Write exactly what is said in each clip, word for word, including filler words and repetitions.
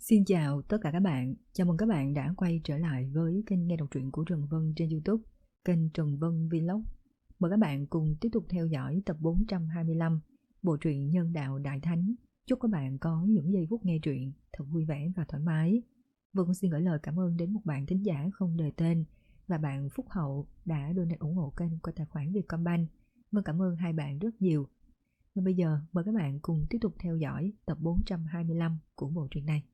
Xin chào tất cả các bạn, chào mừng các bạn đã quay trở lại với kênh nghe đọc truyện của Trần Vân trên YouTube, kênh Trần Vân Vlog. Mời các bạn cùng tiếp tục theo dõi tập bốn trăm hai mươi lăm, bộ truyện Nhân Đạo Đại Thánh. Chúc các bạn có những giây phút nghe truyện thật vui vẻ và thoải mái. Vân xin gửi lời cảm ơn đến một bạn thính giả không đề tên và bạn Phúc Hậu đã donate ủng hộ kênh qua tài khoản Vietcombank. Vân cảm ơn hai bạn rất nhiều. Và bây giờ mời các bạn cùng tiếp tục theo dõi tập bốn trăm hai mươi lăm của bộ truyện này.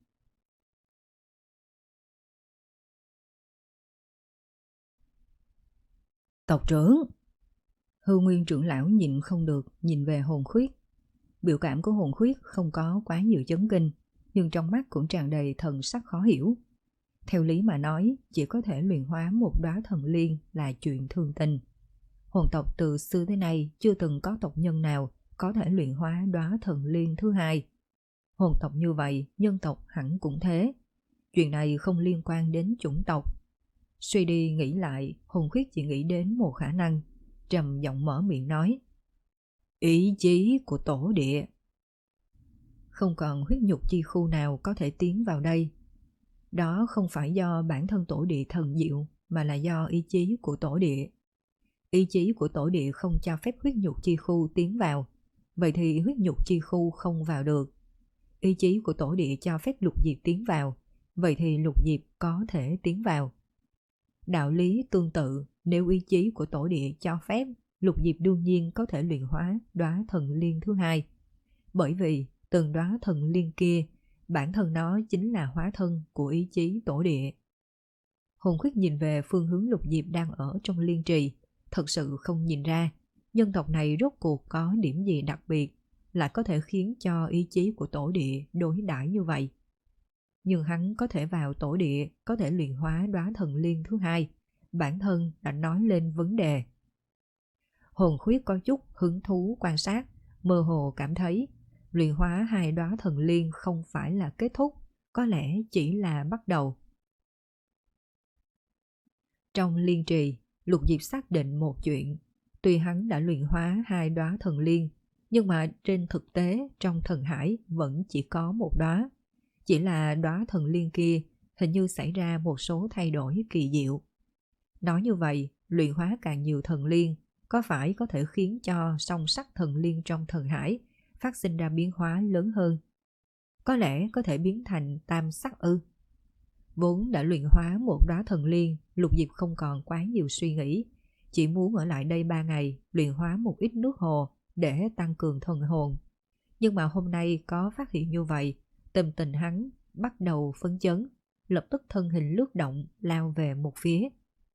Tộc trưởng! Hư Nguyên trưởng lão nhìn không được, nhìn về Hồn Khuyết. Biểu cảm của Hồn Khuyết không có quá nhiều chấn kinh, nhưng trong mắt cũng tràn đầy thần sắc khó hiểu. Theo lý mà nói, chỉ có thể luyện hóa một đóa thần liên là chuyện thường tình. Hồn tộc từ xưa tới nay chưa từng có tộc nhân nào có thể luyện hóa đóa thần liên thứ hai. Hồn tộc như vậy, nhân tộc hẳn cũng thế. Chuyện này không liên quan đến chủng tộc. Suy đi nghĩ lại, Hồn Khuyết chỉ nghĩ đến một khả năng, trầm giọng mở miệng nói: ý chí của tổ địa. Không còn huyết nhục chi khu nào có thể tiến vào đây. Đó không phải do bản thân tổ địa thần diệu, mà là do ý chí của tổ địa. Ý chí của tổ địa không cho phép huyết nhục chi khu tiến vào, vậy thì huyết nhục chi khu không vào được. Ý chí của tổ địa cho phép lục diệp tiến vào, vậy thì lục diệp có thể tiến vào. Đạo lý tương tự, nếu ý chí của tổ địa cho phép, lục diệp đương nhiên có thể luyện hóa đóa thần liên thứ hai. Bởi vì từng đóa thần liên kia, bản thân nó chính là hóa thân của ý chí tổ địa. Hồn Khuyết nhìn về phương hướng lục diệp đang ở trong liên trì, thật sự không nhìn ra nhân tộc này rốt cuộc có điểm gì đặc biệt lại có thể khiến cho ý chí của tổ địa đối đãi như vậy. Nhưng hắn có thể vào tổ địa, có thể luyện hóa đóa thần liên thứ hai, bản thân đã nói lên vấn đề. Hồn Khuyết có chút hứng thú quan sát, mơ hồ cảm thấy luyện hóa hai đóa thần liên không phải là kết thúc, có lẽ chỉ là bắt đầu. Trong liên trì, Lục Diệp xác định một chuyện, tuy hắn đã luyện hóa hai đóa thần liên, nhưng mà trên thực tế trong thần hải vẫn chỉ có một đóa. Chỉ là đóa thần liên kia hình như xảy ra một số thay đổi kỳ diệu. Nói như vậy, luyện hóa càng nhiều thần liên có phải có thể khiến cho song sắc thần liên trong thần hải phát sinh ra biến hóa lớn hơn? Có lẽ có thể biến thành tam sắc ư? Vốn đã luyện hóa một đóa thần liên, Lục Diệp không còn quá nhiều suy nghĩ, chỉ muốn ở lại đây ba ngày luyện hóa một ít nước hồ để tăng cường thần hồn. Nhưng mà hôm nay có phát hiện như vậy, tâm tình hắn bắt đầu phấn chấn, lập tức thân hình lướt động lao về một phía.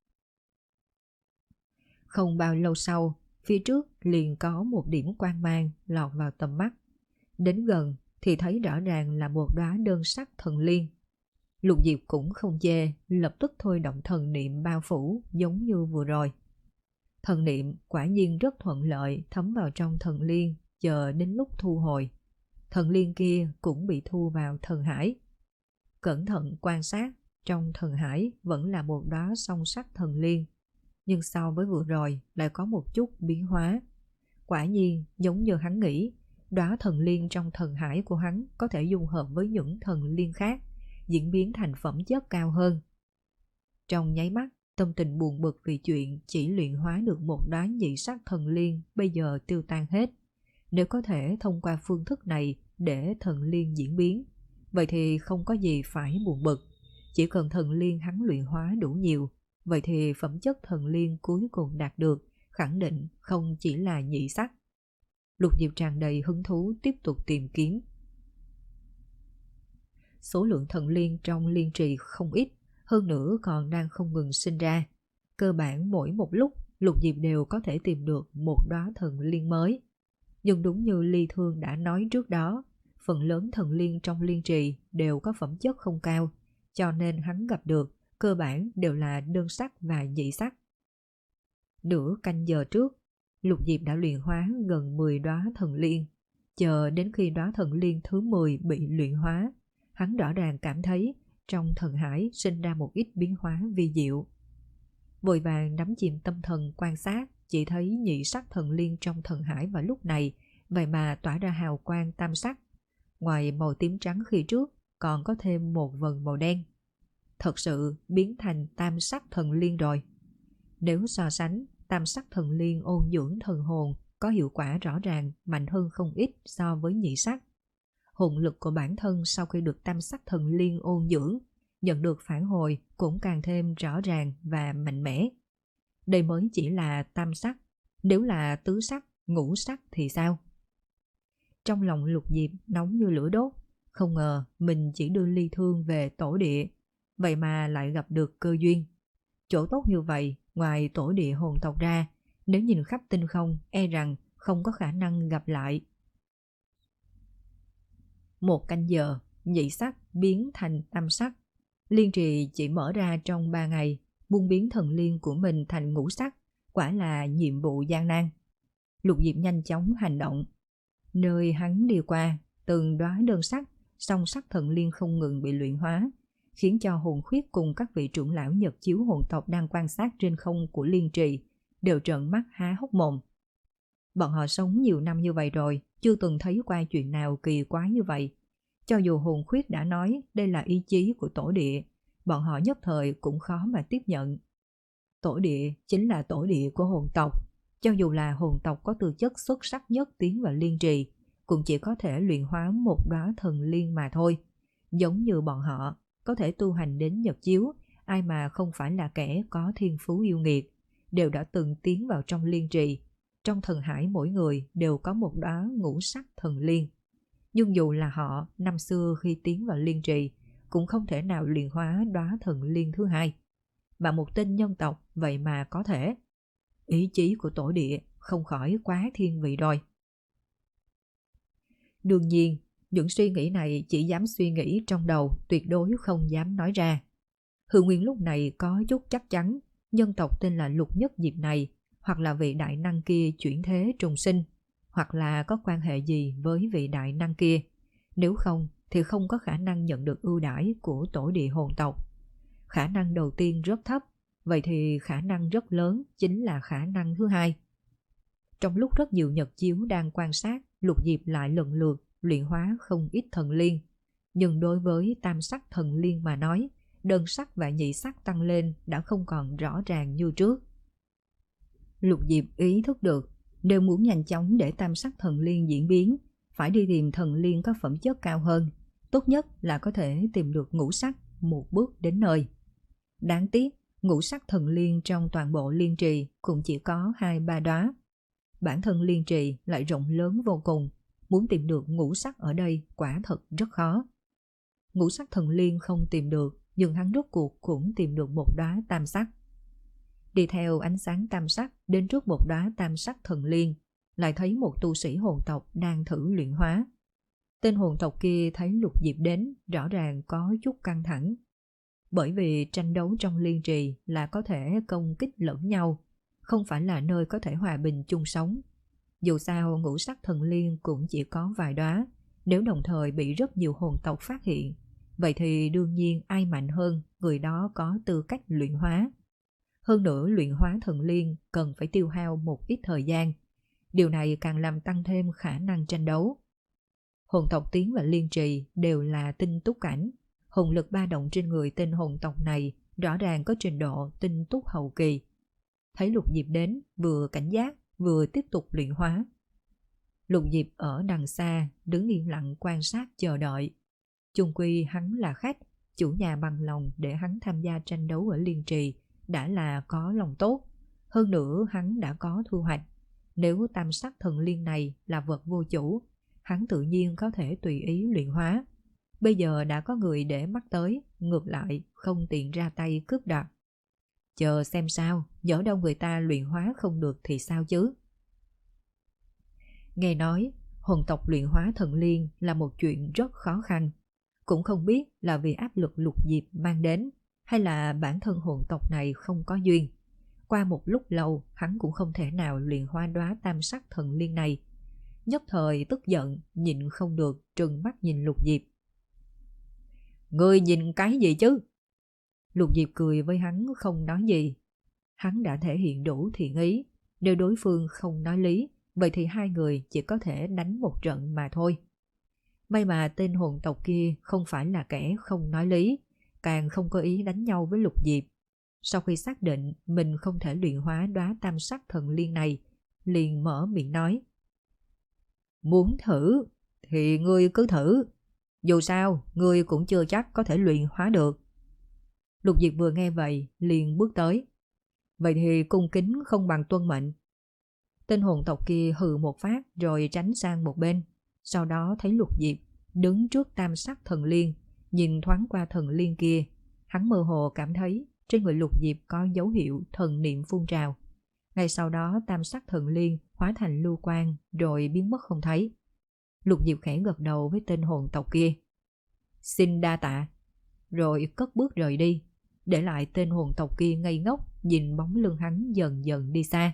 Không bao lâu sau, phía trước liền có một điểm quang mang lọt vào tầm mắt. Đến gần thì thấy rõ ràng là một đóa đơn sắc thần liên. Lục Diệp cũng không chê, lập tức thôi động thần niệm bao phủ giống như vừa rồi. Thần niệm quả nhiên rất thuận lợi thấm vào trong thần liên, chờ đến lúc thu hồi. Thần liên kia cũng bị thu vào thần hải. Cẩn thận quan sát, trong thần hải vẫn là một đóa song sắc thần liên, nhưng so với vừa rồi lại có một chút biến hóa. Quả nhiên giống như hắn nghĩ, đóa thần liên trong thần hải của hắn có thể dung hợp với những thần liên khác, diễn biến thành phẩm chất cao hơn. Trong nháy mắt, tâm tình buồn bực vì chuyện chỉ luyện hóa được một đóa nhị sắc thần liên bây giờ tiêu tan hết. Nếu có thể thông qua phương thức này để thần liên diễn biến, vậy thì không có gì phải buồn bực. Chỉ cần thần liên hắn luyện hóa đủ nhiều, vậy thì phẩm chất thần liên cuối cùng đạt được khẳng định không chỉ là nhị sắc. Lục Diệp tràn đầy hứng thú tiếp tục tìm kiếm. Số lượng thần liên trong liên trì không ít, hơn nữa còn đang không ngừng sinh ra. Cơ bản mỗi một lúc, Lục Diệp đều có thể tìm được một đóa thần liên mới. Nhưng đúng như Ly Thương đã nói trước đó, phần lớn thần liên trong liên trì đều có phẩm chất không cao, cho nên hắn gặp được cơ bản đều là đơn sắc và nhị sắc. Nửa canh giờ trước, Lục Diệp đã luyện hóa gần mười đóa thần liên. Chờ đến khi đóa thần liên thứ mười bị luyện hóa, hắn rõ ràng cảm thấy trong thần hải sinh ra một ít biến hóa vi diệu. Vội vàng đắm chìm tâm thần quan sát, chỉ thấy nhị sắc thần liên trong thần hải vào lúc này vậy mà tỏa ra hào quang tam sắc. Ngoài màu tím trắng khi trước, còn có thêm một vần màu đen. Thật sự biến thành tam sắc thần liên rồi. Nếu so sánh, tam sắc thần liên ôn dưỡng thần hồn có hiệu quả rõ ràng mạnh hơn không ít so với nhị sắc. Hồn lực của bản thân sau khi được tam sắc thần liên ôn dưỡng, nhận được phản hồi cũng càng thêm rõ ràng và mạnh mẽ. Đây mới chỉ là tam sắc, nếu là tứ sắc, ngũ sắc thì sao? Trong lòng Lục Diệp nóng như lửa đốt, không ngờ mình chỉ đưa ly thương về tổ địa, vậy mà lại gặp được cơ duyên. Chỗ tốt như vậy, ngoài tổ địa hồn tộc ra, nếu nhìn khắp tinh không, e rằng không có khả năng gặp lại. Một canh giờ, nhị sắc biến thành tam sắc. Liên trì chỉ mở ra trong ba ngày, buông biến thần liên của mình thành ngũ sắc, quả là nhiệm vụ gian nan. Lục Diệp nhanh chóng hành động. Nơi hắn đi qua, từng đóa đơn sắc, song sắc thần liên không ngừng bị luyện hóa, khiến cho hồn khuyết cùng các vị trưởng lão nhật chiếu hồn tộc đang quan sát trên không của liên trì đều trợn mắt há hốc mồm. Bọn họ sống nhiều năm như vậy rồi, chưa từng thấy qua chuyện nào kỳ quái như vậy. Cho dù hồn khuyết đã nói đây là ý chí của tổ địa, bọn họ nhất thời cũng khó mà tiếp nhận. Tổ địa chính là tổ địa của hồn tộc. Cho dù là hồn tộc có tư chất xuất sắc nhất tiến vào liên trì, cũng chỉ có thể luyện hóa một đóa thần liên mà thôi. Giống như bọn họ, có thể tu hành đến nhật chiếu, ai mà không phải là kẻ có thiên phú yêu nghiệt, đều đã từng tiến vào trong liên trì. Trong thần hải mỗi người đều có một đóa ngũ sắc thần liên. Nhưng dù là họ, năm xưa khi tiến vào liên trì, cũng không thể nào luyện hóa đóa thần liên thứ hai. Mà một tên nhân tộc vậy mà có thể. Ý chí của tổ địa không khỏi quá thiên vị rồi. Đương nhiên, những suy nghĩ này chỉ dám suy nghĩ trong đầu, tuyệt đối không dám nói ra. Hư Nguyên lúc này có chút chắc chắn nhân tộc tên là Lục Nhất Diệp này hoặc là vị đại năng kia chuyển thế trùng sinh, hoặc là có quan hệ gì với vị đại năng kia. Nếu không thì không có khả năng nhận được ưu đãi của tổ địa hồn tộc. Khả năng đầu tiên rất thấp, vậy thì khả năng rất lớn chính là khả năng thứ hai. Trong lúc rất nhiều nhật chiếu đang quan sát, Lục Diệp lại lần lượt luyện hóa không ít thần liên. Nhưng đối với tam sắc thần liên mà nói, đơn sắc và nhị sắc tăng lên đã không còn rõ ràng như trước. Lục Diệp ý thức được, nếu muốn nhanh chóng để tam sắc thần liên diễn biến, phải đi tìm thần liên có phẩm chất cao hơn, tốt nhất là có thể tìm được ngũ sắc một bước đến nơi. Đáng tiếc, ngũ sắc thần liên trong toàn bộ liên trì cũng chỉ có hai ba đóa. Bản thân liên trì lại rộng lớn vô cùng, muốn tìm được ngũ sắc ở đây quả thật rất khó. Ngũ sắc thần liên không tìm được, nhưng hắn rốt cuộc cũng tìm được một đóa tam sắc. Đi theo ánh sáng tam sắc đến trước một đóa tam sắc thần liên, lại thấy một tu sĩ hồn tộc đang thử luyện hóa. Tên hồn tộc kia thấy Lục Diệp đến, rõ ràng có chút căng thẳng. Bởi vì tranh đấu trong liên trì là có thể công kích lẫn nhau, không phải là nơi có thể hòa bình chung sống. Dù sao ngũ sắc thần liên cũng chỉ có vài đóa, nếu đồng thời bị rất nhiều hồn tộc phát hiện, vậy thì đương nhiên ai mạnh hơn người đó có tư cách luyện hóa. Hơn nữa luyện hóa thần liên cần phải tiêu hao một ít thời gian, điều này càng làm tăng thêm khả năng tranh đấu. Hồn tộc tiến vào liên trì đều là tinh túc cảnh, hồn lực ba động trên người tên hồn tộc này rõ ràng có trình độ tinh túc hậu kỳ. Thấy Lục Diệp đến, vừa cảnh giác vừa tiếp tục luyện hóa. Lục Diệp ở đằng xa đứng yên lặng quan sát chờ đợi. Chung quy hắn là khách, chủ nhà bằng lòng để hắn tham gia tranh đấu ở liên trì đã là có lòng tốt. Hơn nữa hắn đã có thu hoạch. Nếu tam sắc thần liên này là vật vô chủ, hắn tự nhiên có thể tùy ý luyện hóa. Bây giờ đã có người để mắt tới, ngược lại không tiện ra tay cướp đoạt. Chờ xem sao, nhỡ đâu người ta luyện hóa không được thì sao chứ? Nghe nói, hồn tộc luyện hóa thần liên là một chuyện rất khó khăn. Cũng không biết là vì áp lực Lục Diệp mang đến, hay là bản thân hồn tộc này không có duyên. Qua một lúc lâu, hắn cũng không thể nào luyện hóa đóa tam sắc thần liên này. Nhất thời tức giận, nhịn không được, trừng mắt nhìn Lục Diệp. Ngươi nhìn cái gì chứ? Lục Diệp cười với hắn không nói gì. Hắn đã thể hiện đủ thiện ý, nếu đối phương không nói lý, vậy thì hai người chỉ có thể đánh một trận mà thôi. May mà tên hồn tộc kia không phải là kẻ không nói lý, càng không có ý đánh nhau với Lục Diệp. Sau khi xác định mình không thể luyện hóa đóa tam sắc thần liên này, liền mở miệng nói: Muốn thử thì ngươi cứ thử, dù sao ngươi cũng chưa chắc có thể luyện hóa được. Lục Diệp vừa nghe vậy liền bước tới: Vậy thì cung kính không bằng tuân mệnh. Tên hồn tộc kia hừ một phát rồi tránh sang một bên. Sau đó thấy Lục Diệp đứng trước tam sắc thần liên, nhìn thoáng qua thần liên kia, hắn mơ hồ cảm thấy trên người Lục Diệp có dấu hiệu thần niệm phun trào. Ngay sau đó tam sắc thần liên hóa thành lưu quang rồi biến mất không thấy. Lục Diệp khẽ gật đầu với tên hồn tộc kia: Xin đa tạ. Rồi cất bước rời đi, để lại tên hồn tộc kia ngây ngốc nhìn bóng lưng hắn dần dần đi xa.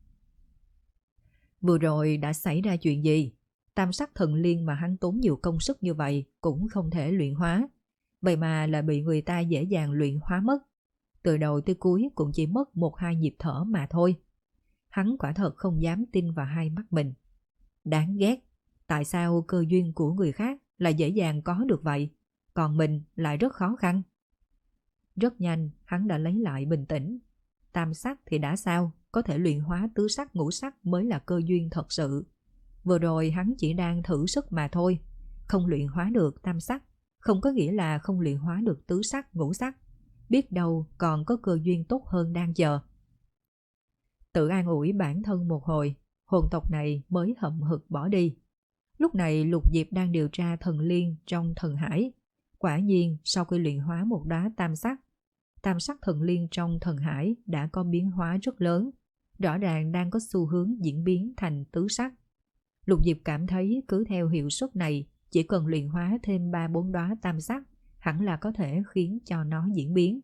Vừa rồi đã xảy ra chuyện gì? Tam sắc thần liên mà hắn tốn nhiều công sức như vậy cũng không thể luyện hóa, vậy mà lại bị người ta dễ dàng luyện hóa mất. Từ đầu tới cuối cũng chỉ mất một hai nhịp thở mà thôi. Hắn quả thật không dám tin vào hai mắt mình. Đáng ghét, tại sao cơ duyên của người khác lại dễ dàng có được vậy, còn mình lại rất khó khăn. Rất nhanh hắn đã lấy lại bình tĩnh. Tam sắc thì đã sao, có thể luyện hóa tứ sắc ngũ sắc mới là cơ duyên thật sự. Vừa rồi hắn chỉ đang thử sức mà thôi. Không luyện hóa được tam sắc không có nghĩa là không luyện hóa được tứ sắc ngũ sắc. Biết đâu còn có cơ duyên tốt hơn đang chờ. Tự an ủi bản thân một hồi, hồn tộc này mới hậm hực bỏ đi. Lúc này Lục Diệp đang điều tra thần liên trong thần hải. Quả nhiên sau khi luyện hóa một đóa tam sắc, tam sắc thần liên trong thần hải đã có biến hóa rất lớn, rõ ràng đang có xu hướng diễn biến thành tứ sắc. Lục Diệp cảm thấy cứ theo hiệu suất này, chỉ cần luyện hóa thêm ba bốn đóa tam sắc, hẳn là có thể khiến cho nó diễn biến.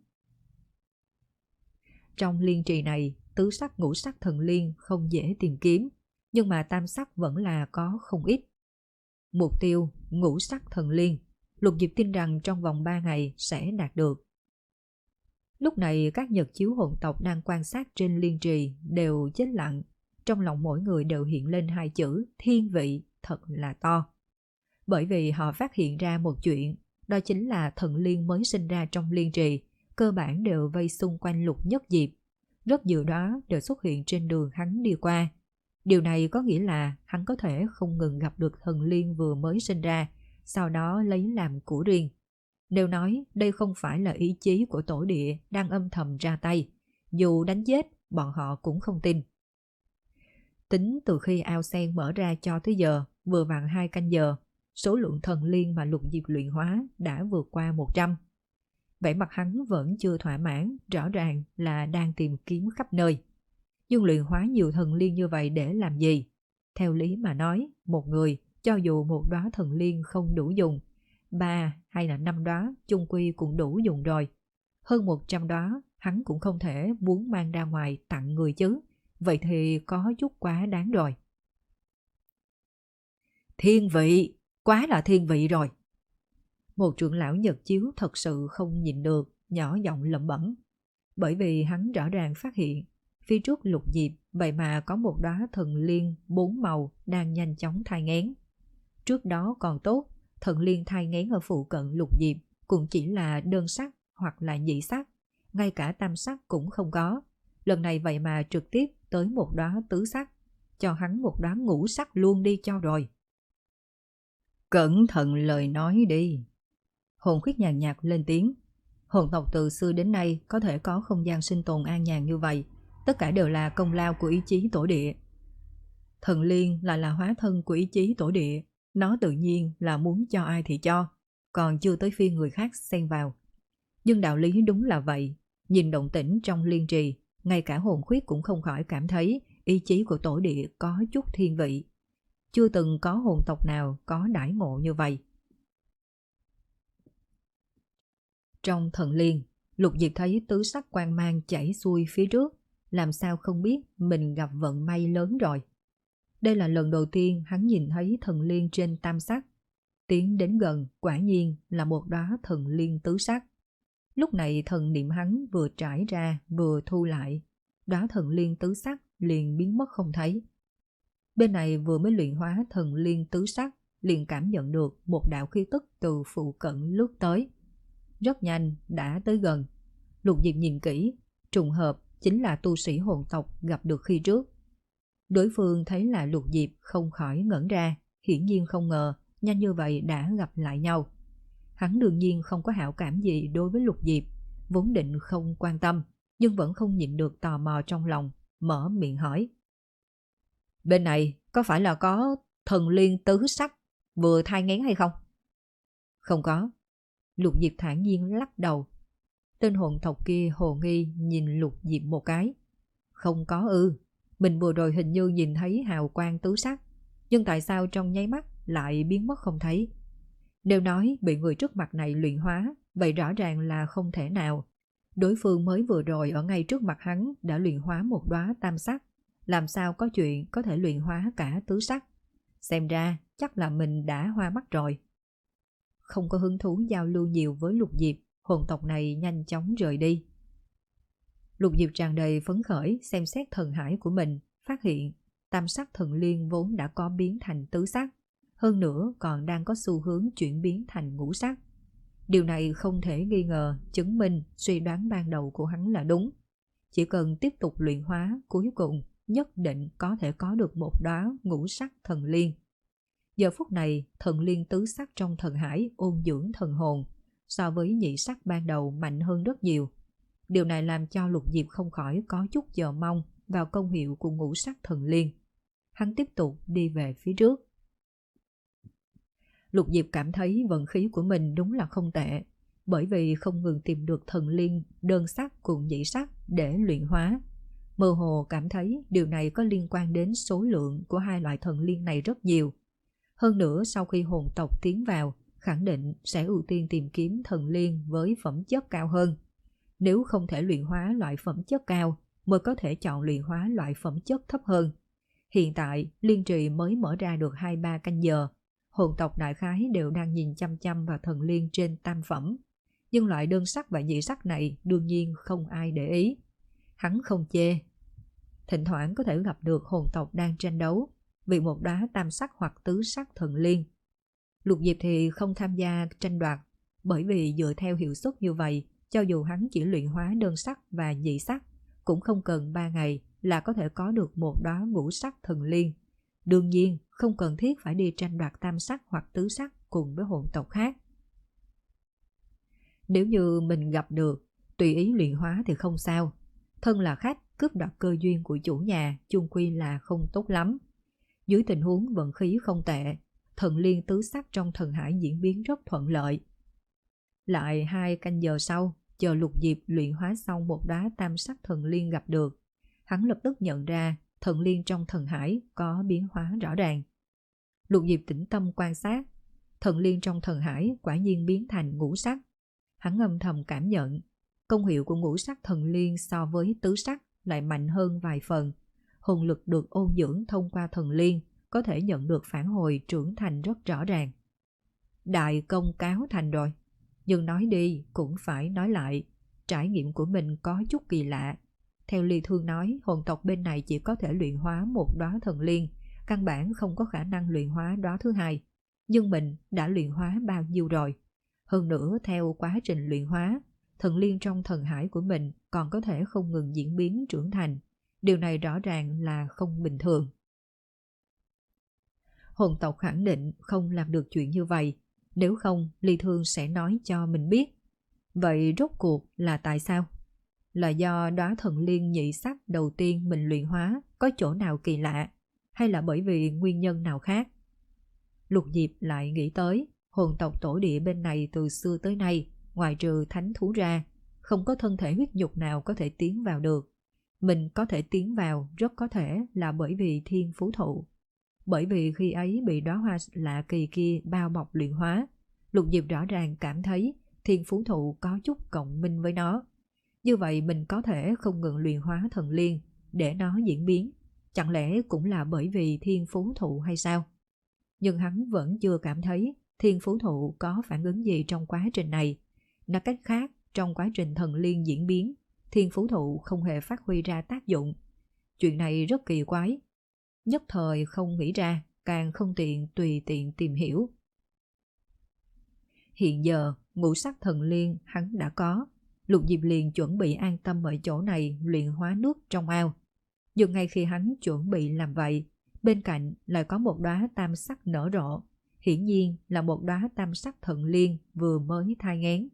Trong liên trì này, tứ sắc ngũ sắc thần liên không dễ tìm kiếm, nhưng mà tam sắc vẫn là có không ít. Mục tiêu ngũ sắc thần liên, Lục Diệp tin rằng trong vòng ba ngày sẽ đạt được. Lúc này các nhật chiếu hồn tộc đang quan sát trên liên trì đều chết lặng, trong lòng mỗi người đều hiện lên hai chữ thiên vị thật là to. Bởi vì họ phát hiện ra một chuyện, đó chính là thần liên mới sinh ra trong liên trì, cơ bản đều vây xung quanh Lục Nhất Diệp. Rất nhiều đó đều xuất hiện trên đường hắn đi qua. Điều này có nghĩa là hắn có thể không ngừng gặp được thần liên vừa mới sinh ra, sau đó lấy làm của riêng. Đều nói đây không phải là ý chí của tổ địa đang âm thầm ra tay, dù đánh chết bọn họ cũng không tin. Tính từ khi ao sen mở ra cho tới giờ, vừa vặn hai canh giờ, số lượng thần liên mà Lục Diệp luyện hóa đã vượt qua một trăm. Vẻ mặt hắn vẫn chưa thỏa mãn, rõ ràng là đang tìm kiếm khắp nơi. Nhưng luyện hóa nhiều thần liên như vậy để làm gì? Theo lý mà nói, một người, cho dù một đóa thần liên không đủ dùng, ba hay là năm đóa chung quy cũng đủ dùng rồi. Hơn một trăm đóa, hắn cũng không thể muốn mang ra ngoài tặng người chứ. Vậy thì có chút quá đáng rồi. Thiên vị, quá là thiên vị rồi. Một trưởng lão nhật chiếu thật sự không nhìn được, nhỏ giọng lẩm bẩm. Bởi vì hắn rõ ràng phát hiện, phía trước Lục Diệp vậy mà có một đóa thần liên bốn màu đang nhanh chóng thai nghén. Trước đó còn tốt, thần liên thai nghén ở phụ cận Lục Diệp cũng chỉ là đơn sắc hoặc là nhị sắc, ngay cả tam sắc cũng không có. Lần này vậy mà trực tiếp tới một đóa tứ sắc, cho hắn một đóa ngũ sắc luôn đi cho rồi. Cẩn thận lời nói đi. Hồn khuyết nhàn nhạt lên tiếng. Hồn tộc từ xưa đến nay có thể có không gian sinh tồn an nhàn như vậy, tất cả đều là công lao của ý chí tổ địa. Thần liên lại là hóa thân của ý chí tổ địa, nó tự nhiên là muốn cho ai thì cho, còn chưa tới phiên người khác xen vào. Nhưng đạo lý đúng là vậy, nhìn động tĩnh trong liên trì, ngay cả hồn khuyết cũng không khỏi cảm thấy ý chí của tổ địa có chút thiên vị. Chưa từng có hồn tộc nào có đãi ngộ như vậy. Trong thần liên, Lục Diệp thấy tứ sắc quang mang chảy xuôi phía trước, làm sao không biết mình gặp vận may lớn rồi. Đây là lần đầu tiên hắn nhìn thấy thần liên trên tam sắc. Tiến đến gần, quả nhiên là một đóa thần liên tứ sắc. Lúc này thần niệm hắn vừa trải ra vừa thu lại, đóa thần liên tứ sắc liền biến mất không thấy. Bên này vừa mới luyện hóa thần liên tứ sắc, liền cảm nhận được một đạo khí tức từ phụ cận lướt tới. Rất nhanh đã tới gần. Lục Diệp nhìn kỹ, trùng hợp chính là tu sĩ hồn tộc gặp được khi trước. Đối phương thấy là Lục Diệp không khỏi ngẩn ra, hiển nhiên không ngờ nhanh như vậy đã gặp lại nhau. Hắn đương nhiên không có hảo cảm gì đối với Lục Diệp, vốn định không quan tâm, nhưng vẫn không nhịn được tò mò trong lòng, mở miệng hỏi. Bên này có phải là có thần liên tứ sắc vừa thai nghén hay không? Không có. Lục Diệp thản nhiên lắc đầu. Tên hồn tộc kia hồ nghi nhìn Lục Diệp một cái. Không có ư, mình vừa rồi hình như nhìn thấy hào quang tứ sắc, nhưng tại sao trong nháy mắt lại biến mất không thấy? Nếu nói bị người trước mặt này luyện hóa, vậy rõ ràng là không thể nào. Đối phương mới vừa rồi ở ngay trước mặt hắn đã luyện hóa một đóa tam sắc, làm sao có chuyện có thể luyện hóa cả tứ sắc? Xem ra chắc là mình đã hoa mắt rồi. Không có hứng thú giao lưu nhiều với Lục Diệp, hồn tộc này nhanh chóng rời đi. Lục Diệp tràn đầy phấn khởi xem xét thần hải của mình, phát hiện tam sắc thần liên vốn đã có biến thành tứ sắc, hơn nữa còn đang có xu hướng chuyển biến thành ngũ sắc. Điều này không thể nghi ngờ chứng minh suy đoán ban đầu của hắn là đúng. Chỉ cần tiếp tục luyện hóa, cuối cùng nhất định có thể có được một đóa ngũ sắc thần liên. Giờ phút này, thần liên tứ sắc trong thần hải ôn dưỡng thần hồn, so với nhị sắc ban đầu mạnh hơn rất nhiều. Điều này làm cho Lục Diệp không khỏi có chút chờ mong vào công hiệu của ngũ sắc thần liên. Hắn tiếp tục đi về phía trước. Lục Diệp cảm thấy vận khí của mình đúng là không tệ, bởi vì không ngừng tìm được thần liên đơn sắc cùng nhị sắc để luyện hóa. Mơ hồ cảm thấy điều này có liên quan đến số lượng của hai loại thần liên này rất nhiều. Hơn nữa sau khi hồn tộc tiến vào, khẳng định sẽ ưu tiên tìm kiếm thần liên với phẩm chất cao hơn. Nếu không thể luyện hóa loại phẩm chất cao, mới có thể chọn luyện hóa loại phẩm chất thấp hơn. Hiện tại, liên trì mới mở ra được hai ba canh giờ. Hồn tộc đại khái đều đang nhìn chăm chăm vào thần liên trên tam phẩm. Nhưng loại đơn sắc và nhị sắc này đương nhiên không ai để ý. Hắn không chê. Thỉnh thoảng có thể gặp được hồn tộc đang tranh đấu vì một đóa tam sắc hoặc tứ sắc thần liên. Lục Diệp thì không tham gia tranh đoạt, bởi vì dựa theo hiệu suất như vậy, cho dù hắn chỉ luyện hóa đơn sắc và nhị sắc, cũng không cần ba ngày là có thể có được một đóa ngũ sắc thần liên. Đương nhiên, không cần thiết phải đi tranh đoạt tam sắc hoặc tứ sắc cùng với hồn tộc khác. Nếu như mình gặp được, tùy ý luyện hóa thì không sao. Thân là khách, cướp đoạt cơ duyên của chủ nhà chung quy là không tốt lắm. Dưới tình huống vận khí không tệ, thần liên tứ sắc trong thần hải diễn biến rất thuận lợi. Lại hai canh giờ sau, chờ Lục Diệp luyện hóa xong một đóa tam sắc thần liên gặp được, hắn lập tức nhận ra thần liên trong thần hải có biến hóa rõ ràng. Lục Diệp tĩnh tâm quan sát, thần liên trong thần hải quả nhiên biến thành ngũ sắc. Hắn âm thầm cảm nhận, công hiệu của ngũ sắc thần liên so với tứ sắc lại mạnh hơn vài phần. Hồn lực được ôn dưỡng thông qua thần liên có thể nhận được phản hồi trưởng thành rất rõ ràng. Đại công cáo thành rồi. Nhưng nói đi cũng phải nói lại, trải nghiệm của mình có chút kỳ lạ. Theo Ly Thương nói, hồn tộc bên này chỉ có thể luyện hóa một đóa thần liên, căn bản không có khả năng luyện hóa đóa thứ hai. Nhưng mình đã luyện hóa bao nhiêu rồi? Hơn nữa, theo quá trình luyện hóa, thần liên trong thần hải của mình còn có thể không ngừng diễn biến trưởng thành. Điều này rõ ràng là không bình thường. Hồn tộc khẳng định không làm được chuyện như vậy, nếu không Ly Thương sẽ nói cho mình biết. Vậy rốt cuộc là tại sao? Là do đóa thần liên nhị sắc đầu tiên mình luyện hóa có chỗ nào kỳ lạ, hay là bởi vì nguyên nhân nào khác? Lục Diệp lại nghĩ tới, hồn tộc tổ địa bên này từ xưa tới nay, ngoài trừ thánh thú ra, không có thân thể huyết nhục nào có thể tiến vào được. Mình có thể tiến vào rất có thể là bởi vì thiên phú thụ. Bởi vì khi ấy bị đóa hoa lạ kỳ kia bao bọc luyện hóa, Lục Diệp rõ ràng cảm thấy thiên phú thụ có chút cộng minh với nó. Như vậy mình có thể không ngừng luyện hóa thần liên để nó diễn biến. Chẳng lẽ cũng là bởi vì thiên phú thụ hay sao? Nhưng hắn vẫn chưa cảm thấy thiên phú thụ có phản ứng gì trong quá trình này. Nói cách khác, trong quá trình thần liên diễn biến, thiên phú thụ không hề phát huy ra tác dụng. Chuyện này rất kỳ quái. Nhất thời không nghĩ ra, càng không tiện tùy tiện tìm hiểu. Hiện giờ, ngũ sắc thần liên hắn đã có, Lục Diệp liền chuẩn bị an tâm ở chỗ này luyện hóa nước trong ao. Nhưng ngay khi hắn chuẩn bị làm vậy, bên cạnh lại có một đóa tam sắc nở rộ, hiển nhiên là một đóa tam sắc thần liên vừa mới thai nghén.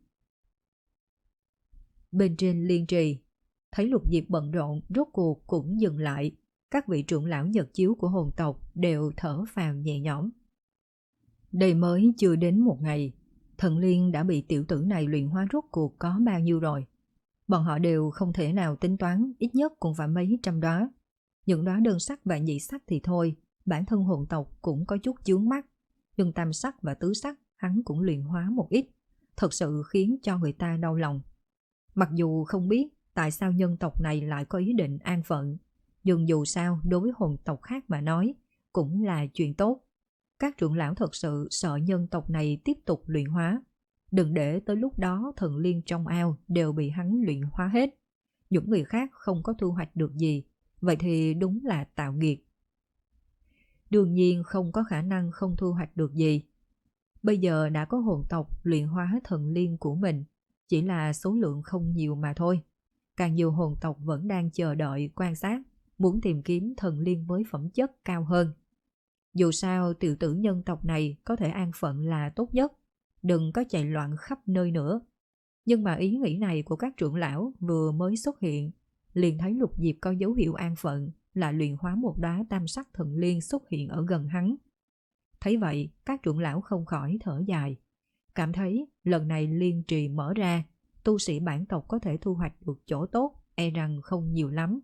Bên trên liên trì, thấy Lục Diệp bận rộn rốt cuộc cũng dừng lại, các vị trưởng lão nhật chiếu của hồn tộc đều thở phào nhẹ nhõm. Đây mới chưa đến một ngày, thần liên đã bị tiểu tử này luyện hóa rốt cuộc có bao nhiêu rồi. Bọn họ đều không thể nào tính toán, ít nhất cũng phải mấy trăm đóa. Những đóa đơn sắc và nhị sắc thì thôi, bản thân hồn tộc cũng có chút chướng mắt, nhưng tam sắc và tứ sắc hắn cũng luyện hóa một ít, thật sự khiến cho người ta đau lòng. Mặc dù không biết tại sao nhân tộc này lại có ý định an phận, nhưng dù sao đối với hồn tộc khác mà nói cũng là chuyện tốt. Các trưởng lão thật sự sợ nhân tộc này tiếp tục luyện hóa, đừng để tới lúc đó thần liên trong ao đều bị hắn luyện hóa hết. Những người khác không có thu hoạch được gì, vậy thì đúng là tạo nghiệt. Đương nhiên không có khả năng không thu hoạch được gì. Bây giờ đã có hồn tộc luyện hóa thần liên của mình, chỉ là số lượng không nhiều mà thôi. Càng nhiều hồn tộc vẫn đang chờ đợi quan sát, muốn tìm kiếm thần liên với phẩm chất cao hơn. Dù sao tiểu tử nhân tộc này có thể an phận là tốt nhất, đừng có chạy loạn khắp nơi nữa. Nhưng mà ý nghĩ này của các trưởng lão vừa mới xuất hiện, liền thấy Lục Diệp có dấu hiệu an phận là luyện hóa một đóa tam sắc thần liên xuất hiện ở gần hắn. Thấy vậy, các trưởng lão không khỏi thở dài, cảm thấy lần này liên trì mở ra, tu sĩ bản tộc có thể thu hoạch được chỗ tốt, e rằng không nhiều lắm.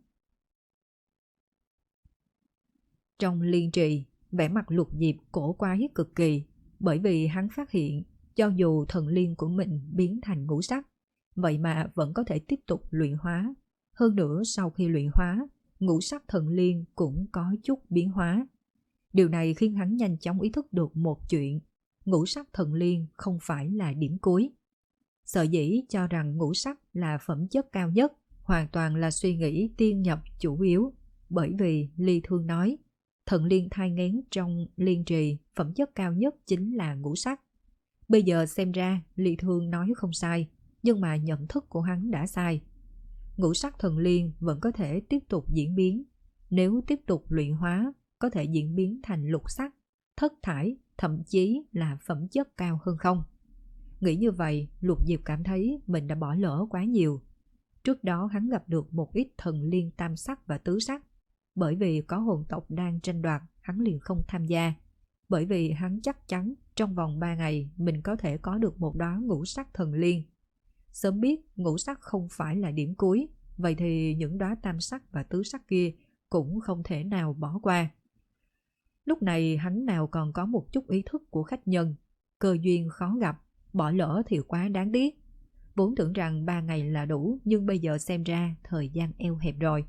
Trong liên trì, vẻ mặt Lục Diệp cổ quái cực kỳ, bởi vì hắn phát hiện cho dù thần liên của mình biến thành ngũ sắc, vậy mà vẫn có thể tiếp tục luyện hóa. Hơn nữa sau khi luyện hóa, ngũ sắc thần liên cũng có chút biến hóa. Điều này khiến hắn nhanh chóng ý thức được một chuyện, ngũ sắc thần liên không phải là điểm cuối. Sở dĩ cho rằng ngũ sắc là phẩm chất cao nhất, hoàn toàn là suy nghĩ tiên nhập chủ yếu, bởi vì Ly Thương nói, thần liên thai nghén trong liên trì, phẩm chất cao nhất chính là ngũ sắc. Bây giờ xem ra Ly Thương nói không sai, nhưng mà nhận thức của hắn đã sai. Ngũ sắc thần liên vẫn có thể tiếp tục diễn biến, nếu tiếp tục luyện hóa, có thể diễn biến thành lục sắc, thất thải, thậm chí là phẩm chất cao hơn không. Nghĩ như vậy, Lục Diệp cảm thấy mình đã bỏ lỡ quá nhiều. Trước đó hắn gặp được một ít thần liên tam sắc và tứ sắc. Bởi vì có hồn tộc đang tranh đoạt, hắn liền không tham gia. Bởi vì hắn chắc chắn trong vòng ba ngày mình có thể có được một đóa ngũ sắc thần liên. Sớm biết ngũ sắc không phải là điểm cuối, vậy thì những đóa tam sắc và tứ sắc kia cũng không thể nào bỏ qua. Lúc này hắn nào còn có một chút ý thức của khách nhân, cơ duyên khó gặp, bỏ lỡ thì quá đáng tiếc. Vốn tưởng rằng ba ngày là đủ, nhưng bây giờ xem ra thời gian eo hẹp rồi.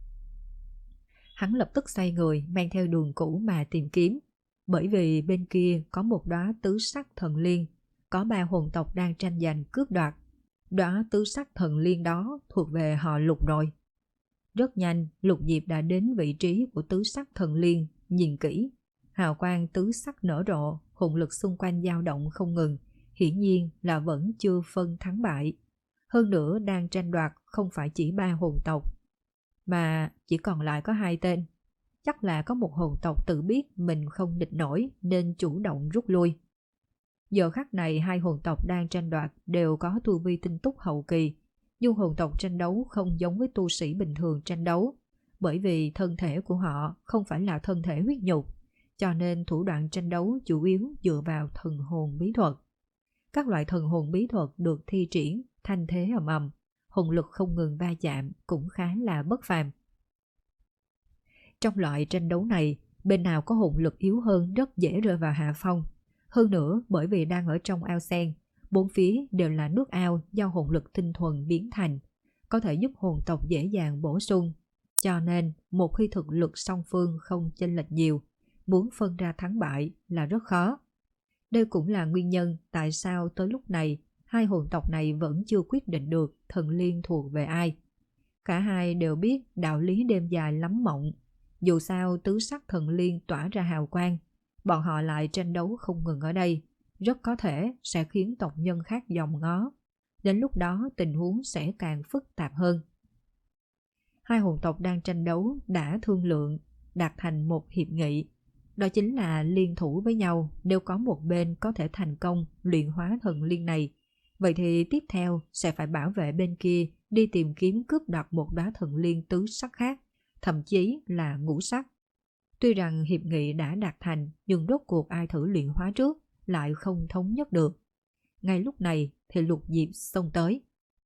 Hắn lập tức xoay người mang theo đường cũ mà tìm kiếm, bởi vì bên kia có một đóa tứ sắc thần liên, có ba hồn tộc đang tranh giành cướp đoạt. Đóa tứ sắc thần liên đó thuộc về họ Lục rồi. Rất nhanh, Lục Diệp đã đến vị trí của tứ sắc thần liên, nhìn kỹ, hào quang tứ sắc nở rộ, hồn lực xung quanh dao động không ngừng, hiển nhiên là vẫn chưa phân thắng bại. Hơn nữa đang tranh đoạt không phải chỉ ba hồn tộc, mà chỉ còn lại có hai tên. Chắc là có một hồn tộc tự biết mình không địch nổi nên chủ động rút lui. Giờ khắc này hai hồn tộc đang tranh đoạt đều có tu vi tinh túc hậu kỳ, nhưng hồn tộc tranh đấu không giống với tu sĩ bình thường tranh đấu, bởi vì thân thể của họ không phải là thân thể huyết nhục, cho nên thủ đoạn tranh đấu chủ yếu dựa vào thần hồn bí thuật. Các loại thần hồn bí thuật được thi triển, thanh thế ầm ầm, hồn lực không ngừng va chạm cũng khá là bất phàm. Trong loại tranh đấu này, bên nào có hồn lực yếu hơn rất dễ rơi vào hạ phong. Hơn nữa bởi vì đang ở trong ao sen, bốn phía đều là nước ao do hồn lực tinh thuần biến thành, có thể giúp hồn tộc dễ dàng bổ sung. Cho nên một khi thực lực song phương không chênh lệch nhiều, muốn phân ra thắng bại là rất khó. Đây cũng là nguyên nhân tại sao tới lúc này hai hồn tộc này vẫn chưa quyết định được thần liên thuộc về ai. Cả hai đều biết đạo lý đêm dài lắm mộng, Dù sao tứ sắc thần liên tỏa ra hào quang, bọn họ lại tranh đấu không ngừng ở đây, rất có thể sẽ khiến tộc nhân khác dòm ngó. Đến lúc đó tình huống sẽ càng phức tạp hơn. Hai hồn tộc đang tranh đấu đã thương lượng, đạt thành một hiệp nghị. Đó chính là liên thủ với nhau, nếu có một bên có thể thành công luyện hóa thần liên này. Vậy thì tiếp theo sẽ phải bảo vệ bên kia đi tìm kiếm cướp đoạt một đóa thần liên tứ sắc khác, thậm chí là ngũ sắc. Tuy rằng hiệp nghị đã đạt thành, nhưng rốt cuộc ai thử luyện hóa trước lại không thống nhất được. Ngay lúc này thì Lục Diệp xông tới.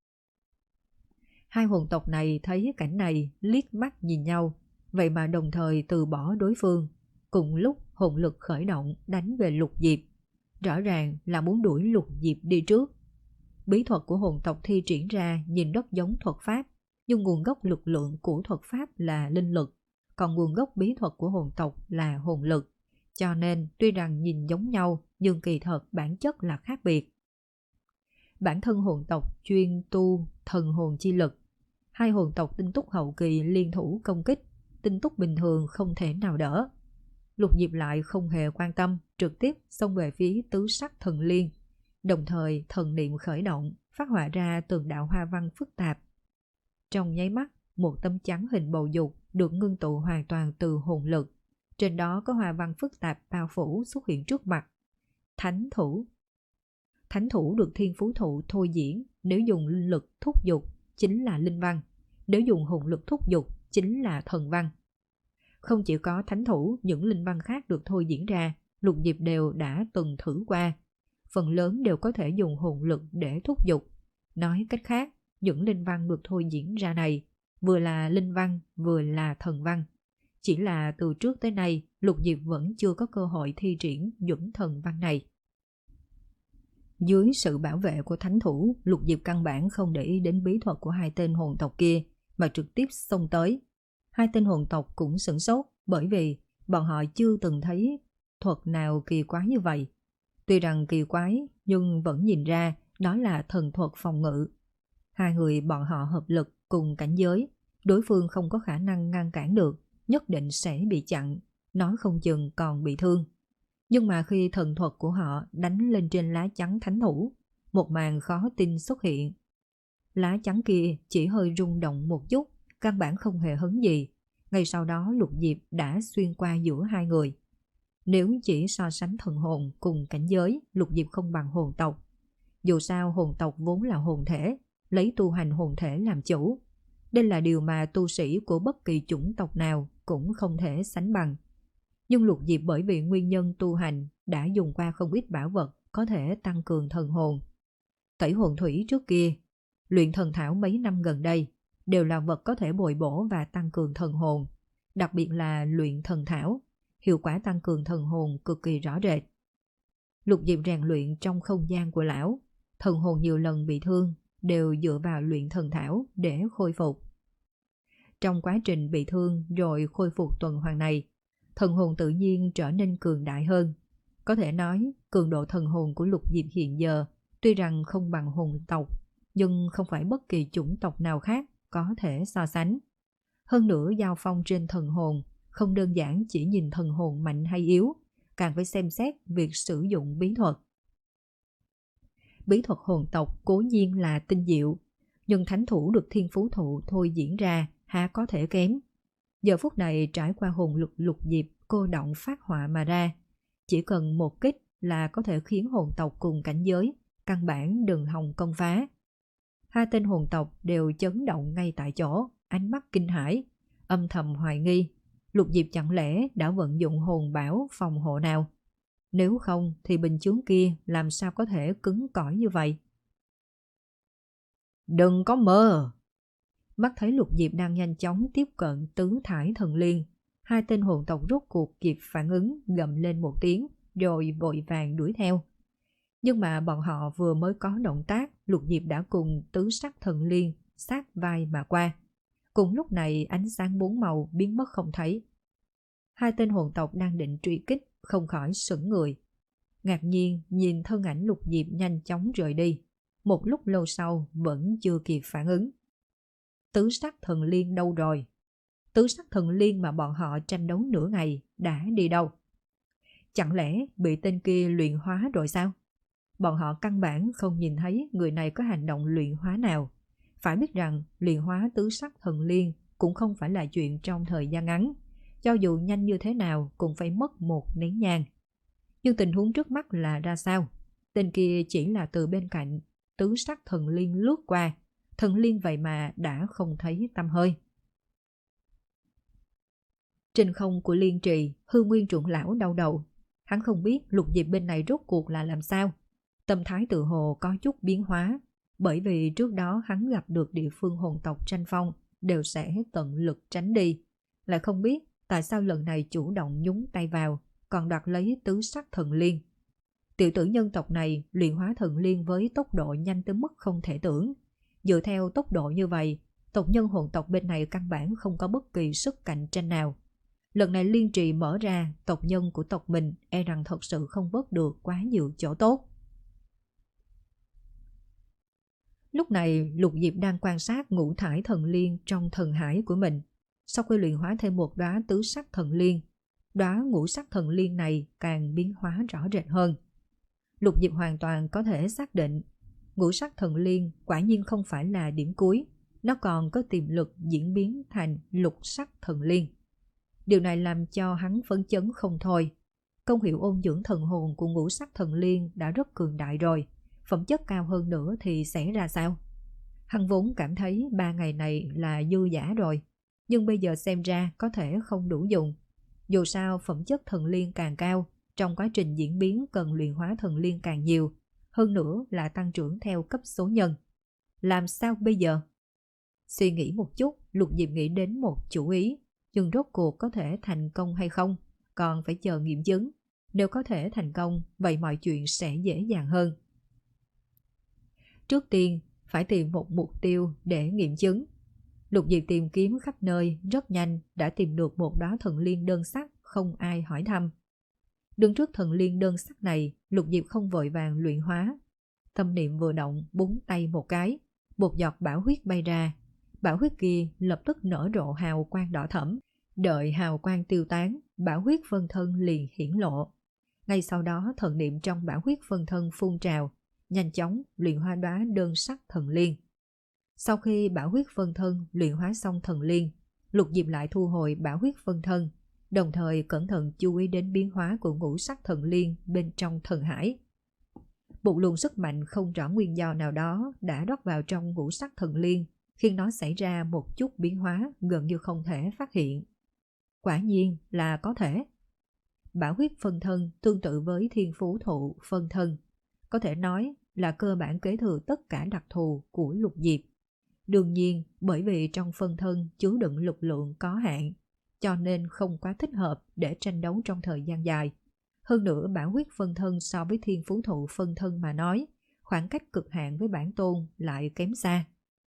Hai hồn tộc này thấy cảnh này liếc mắt nhìn nhau, vậy mà đồng thời từ bỏ đối phương. Cùng lúc hồn lực khởi động đánh về Lục Diệp. Rõ ràng là muốn đuổi Lục Diệp đi trước. Bí thuật của hồn tộc thi triển ra nhìn rất giống thuật pháp, nhưng nguồn gốc lực lượng của thuật pháp là linh lực, còn nguồn gốc bí thuật của hồn tộc là hồn lực. Cho nên tuy rằng nhìn giống nhau nhưng kỳ thật bản chất là khác biệt. Bản thân hồn tộc chuyên tu thần hồn chi lực. Hai hồn tộc tinh túc hậu kỳ liên thủ công kích, tinh túc bình thường không thể nào đỡ. Lục Diệp lại không hề quan tâm, trực tiếp xông về phía tứ sắc thần liên. Đồng thời thần niệm khởi động, phát họa ra từng đạo hoa văn phức tạp. Trong nháy mắt, một tấm chắn hình bầu dục được ngưng tụ hoàn toàn từ hồn lực. Trên đó có hoa văn phức tạp bao phủ xuất hiện trước mặt. Thánh thủ. Thánh thủ được thiên phú thụ thôi diễn, nếu dùng linh lực thúc dục chính là linh văn, nếu dùng hồn lực thúc dục chính là thần văn. Không chỉ có thánh thủ, những linh văn khác được thôi diễn ra, Lục Diệp đều đã từng thử qua. Phần lớn đều có thể dùng hồn lực để thúc dục. Nói cách khác, những linh văn được thôi diễn ra này, vừa là linh văn, vừa là thần văn. Chỉ là từ trước tới nay, Lục Diệp vẫn chưa có cơ hội thi triển những thần văn này. Dưới sự bảo vệ của thánh thủ, Lục Diệp căn bản không để ý đến bí thuật của hai tên hồn tộc kia, mà trực tiếp xông tới. Hai tên hồn tộc cũng sửng sốt, bởi vì bọn họ chưa từng thấy thuật nào kỳ quái như vậy. Tuy rằng kỳ quái, nhưng vẫn nhìn ra đó là thần thuật phòng ngự. Hai người bọn họ hợp lực cùng cảnh giới, đối phương không có khả năng ngăn cản được, nhất định sẽ bị chặn, nói không chừng còn bị thương. Nhưng mà khi thần thuật của họ đánh lên trên lá chắn thánh thủ, một màn khó tin xuất hiện. Lá chắn kia chỉ hơi rung động một chút, căn bản không hề hấn gì. Ngay sau đó Lục Diệp đã xuyên qua giữa hai người. Nếu chỉ so sánh thần hồn cùng cảnh giới, Lục Diệp không bằng hồn tộc. Dù sao hồn tộc vốn là hồn thể, lấy tu hành hồn thể làm chủ. Đây là điều mà tu sĩ của bất kỳ chủng tộc nào cũng không thể sánh bằng. Nhưng Lục Diệp bởi vì nguyên nhân tu hành đã dùng qua không ít bảo vật có thể tăng cường thần hồn. Tẩy hồn thủy trước kia, luyện thần thảo mấy năm gần đây đều là vật có thể bồi bổ và tăng cường thần hồn. Đặc biệt là luyện thần thảo, hiệu quả tăng cường thần hồn cực kỳ rõ rệt. Lục Diệp rèn luyện trong không gian của lão, thần hồn nhiều lần bị thương đều dựa vào luyện thần thảo để khôi phục. Trong quá trình bị thương rồi khôi phục tuần hoàn này, thần hồn tự nhiên trở nên cường đại hơn. Có thể nói, cường độ thần hồn của Lục Diệp hiện giờ tuy rằng không bằng hồn tộc, nhưng không phải bất kỳ chủng tộc nào khác có thể so sánh. Hơn nữa giao phong trên thần hồn không đơn giản chỉ nhìn thần hồn mạnh hay yếu, càng phải xem xét việc sử dụng bí thuật. Bí thuật hồn tộc cố nhiên là tinh diệu, nhưng thánh thủ được thiên phú thụ thôi diễn ra há có thể kém. Giờ phút này trải qua hồn lực Lục Diệp cô động phát họa mà ra, chỉ cần một kích là có thể khiến hồn tộc cùng cảnh giới căn bản đừng hòng công phá. Hai tên hồn tộc đều chấn động ngay tại chỗ, ánh mắt kinh hãi, âm thầm hoài nghi Lục Diệp chẳng lẽ đã vận dụng hồn bảo phòng hộ nào? Nếu không thì bình chướng kia làm sao có thể cứng cỏi như vậy? Đừng có mơ! Mắt thấy Lục Diệp đang nhanh chóng tiếp cận tứ thải thần liên, hai tên hồn tộc rốt cuộc kịp phản ứng, gầm lên một tiếng rồi vội vàng đuổi theo. Nhưng mà bọn họ vừa mới có động tác, Lục Diệp đã cùng tứ sắc thần liên sát vai mà qua. Cùng lúc này ánh sáng bốn màu biến mất không thấy. Hai tên hồn tộc đang định truy kích không khỏi sững người. Ngạc nhiên nhìn thân ảnh Lục Diệp nhanh chóng rời đi. Một lúc lâu sau vẫn chưa kịp phản ứng. Tứ sắc thần liên đâu rồi? Tứ sắc thần liên mà bọn họ tranh đấu nửa ngày đã đi đâu? Chẳng lẽ bị tên kia luyện hóa rồi sao? Bọn họ căn bản không nhìn thấy người này có hành động luyện hóa nào. Phải biết rằng luyện hóa tứ sắc thần liên cũng không phải là chuyện trong thời gian ngắn. Cho dù nhanh như thế nào cũng phải mất một nén nhang. Nhưng tình huống trước mắt là ra sao? Tên kia chỉ là từ bên cạnh tứ sắc thần liên lướt qua. Thần liên vậy mà đã không thấy tăm hơi. Trên không của liên trì, Hư Nguyên trưởng lão đau đầu. Hắn không biết Lục Diệp bên này rốt cuộc là làm sao. Tâm thái tự hồ có chút biến hóa, bởi vì trước đó hắn gặp được địa phương hồn tộc tranh phong đều sẽ tận lực tránh đi. Lại không biết tại sao lần này chủ động nhúng tay vào, còn đoạt lấy tứ sắc thần liên. Tiểu tử nhân tộc này luyện hóa thần liên với tốc độ nhanh tới mức không thể tưởng. Dựa theo tốc độ như vậy, tộc nhân hồn tộc bên này căn bản không có bất kỳ sức cạnh tranh nào. Lần này liên trì mở ra, tộc nhân của tộc mình e rằng thật sự không vớt được quá nhiều chỗ tốt. Lúc này Lục Diệp đang quan sát ngũ thải thần liên trong thần hải của mình. Sau khi luyện hóa thêm một đóa tứ sắc thần liên, đóa ngũ sắc thần liên này càng biến hóa rõ rệt hơn. Lục Diệp hoàn toàn có thể xác định ngũ sắc thần liên quả nhiên không phải là điểm cuối, nó còn có tiềm lực diễn biến thành lục sắc thần liên. Điều này làm cho hắn phấn chấn không thôi. Công hiệu ôn dưỡng thần hồn của ngũ sắc thần liên đã rất cường đại rồi, phẩm chất cao hơn nữa thì sẽ ra sao? Hắn vốn cảm thấy ba ngày này là dư dả rồi, nhưng bây giờ xem ra có thể không đủ dùng. Dù sao phẩm chất thần liên càng cao, trong quá trình diễn biến cần luyện hóa thần liên càng nhiều, hơn nữa là tăng trưởng theo cấp số nhân. Làm sao bây giờ? Suy nghĩ một chút, Lục Diệp nghĩ đến một chủ ý, nhưng rốt cuộc có thể thành công hay không, còn phải chờ nghiệm chứng. Nếu có thể thành công, vậy mọi chuyện sẽ dễ dàng hơn. Trước tiên, phải tìm một mục tiêu để nghiệm chứng. Lục Diệp tìm kiếm khắp nơi, rất nhanh đã tìm được một đóa thần liên đơn sắc, không ai hỏi thăm. Đứng trước thần liên đơn sắc này, Lục Diệp không vội vàng luyện hóa. Tâm niệm vừa động, búng tay một cái, một giọt bảo huyết bay ra. Bảo huyết kia lập tức nở rộ hào quang đỏ thẫm. Đợi hào quang tiêu tán, bảo huyết phân thân liền hiển lộ. Ngay sau đó thần niệm trong bảo huyết phân thân phun trào, nhanh chóng luyện hóa đóa đơn sắc thần liên. Sau khi bảo huyết phân thân luyện hóa xong thần liên, Lục Diệp lại thu hồi bảo huyết phân thân, đồng thời cẩn thận chú ý đến biến hóa của ngũ sắc thần liên bên trong thần hải. Một luồng sức mạnh không rõ nguyên do nào đó đã rót vào trong ngũ sắc thần liên, khiến nó xảy ra một chút biến hóa gần như không thể phát hiện. Quả nhiên là có thể. Bảo huyết phân thân tương tự với thiên phú thụ phân thân, có thể nói là cơ bản kế thừa tất cả đặc thù của Lục Diệp. Đương nhiên, bởi vì trong phân thân chứa đựng lực lượng có hạn, cho nên không quá thích hợp để tranh đấu trong thời gian dài. Hơn nữa, bảo huyết phân thân so với thiên phú thụ phân thân mà nói, khoảng cách cực hạn với bản tôn lại kém xa.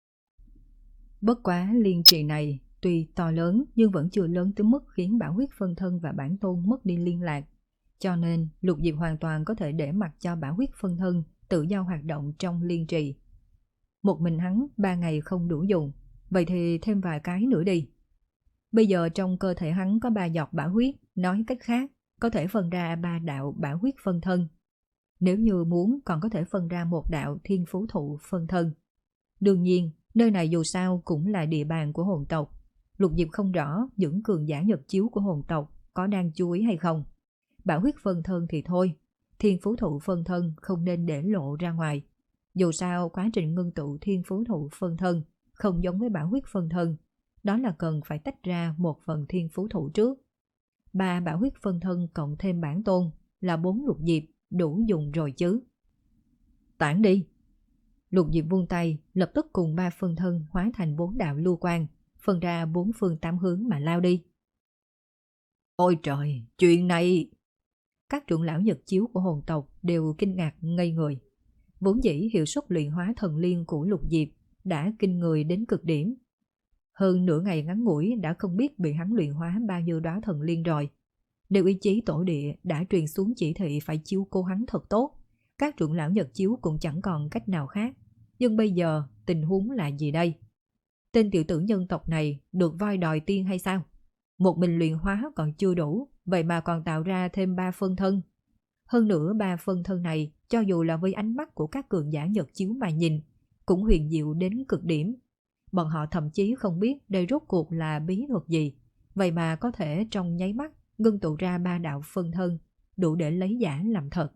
Bất quá liên trì này tuy to lớn nhưng vẫn chưa lớn tới mức khiến bảo huyết phân thân và bản tôn mất đi liên lạc. Cho nên Lục Diệp hoàn toàn có thể để mặc cho bảo huyết phân thân tự do hoạt động trong liên trì. Một mình hắn ba ngày không đủ dùng, vậy thì thêm vài cái nữa đi. Bây giờ trong cơ thể hắn có ba giọt bảo huyết, nói cách khác, có thể phân ra ba đạo bảo huyết phân thân. Nếu như muốn còn có thể phân ra một đạo thiên phú thụ phân thân. Đương nhiên, nơi này dù sao cũng là địa bàn của hồn tộc. Lục Diệp không rõ những cường giả nhật chiếu của hồn tộc có đang chú ý hay không. Bảo huyết phân thân thì thôi, thiên phú thụ phân thân không nên để lộ ra ngoài. Dù sao quá trình ngưng tụ thiên phú thụ phân thân không giống với bảo huyết phân thân, đó là cần phải tách ra một phần thiên phú thụ trước. Ba bảo huyết phân thân cộng thêm bản tôn là bốn Lục Diệp, đủ dùng rồi chứ. Tản đi. Lục Diệp vung tay, lập tức cùng ba phân thân hóa thành bốn đạo lưu quang, phân ra bốn phương tám hướng mà lao đi. Ôi trời, chuyện này! Các trưởng lão nhật chiếu của hồn tộc đều kinh ngạc ngây người. Vốn dĩ hiệu suất luyện hóa thần liên của Lục Diệp đã kinh người đến cực điểm. Hơn nửa ngày ngắn ngủi đã không biết bị hắn luyện hóa bao nhiêu đóa thần liên rồi. Nếu ý chí tổ địa đã truyền xuống chỉ thị phải chiếu cố hắn thật tốt, các trưởng lão nhật chiếu cũng chẳng còn cách nào khác. Nhưng bây giờ tình huống là gì đây? Tên tiểu tử nhân tộc này được voi đòi tiên hay sao? Một mình luyện hóa còn chưa đủ, vậy mà còn tạo ra thêm ba phân thân. Hơn nữa ba phân thân này, cho dù là với ánh mắt của các cường giả nhật chiếu mà nhìn, cũng huyền diệu đến cực điểm. Bọn họ thậm chí không biết đây rốt cuộc là bí thuật gì, vậy mà có thể trong nháy mắt ngưng tụ ra ba đạo phân thân, đủ để lấy giả làm thật.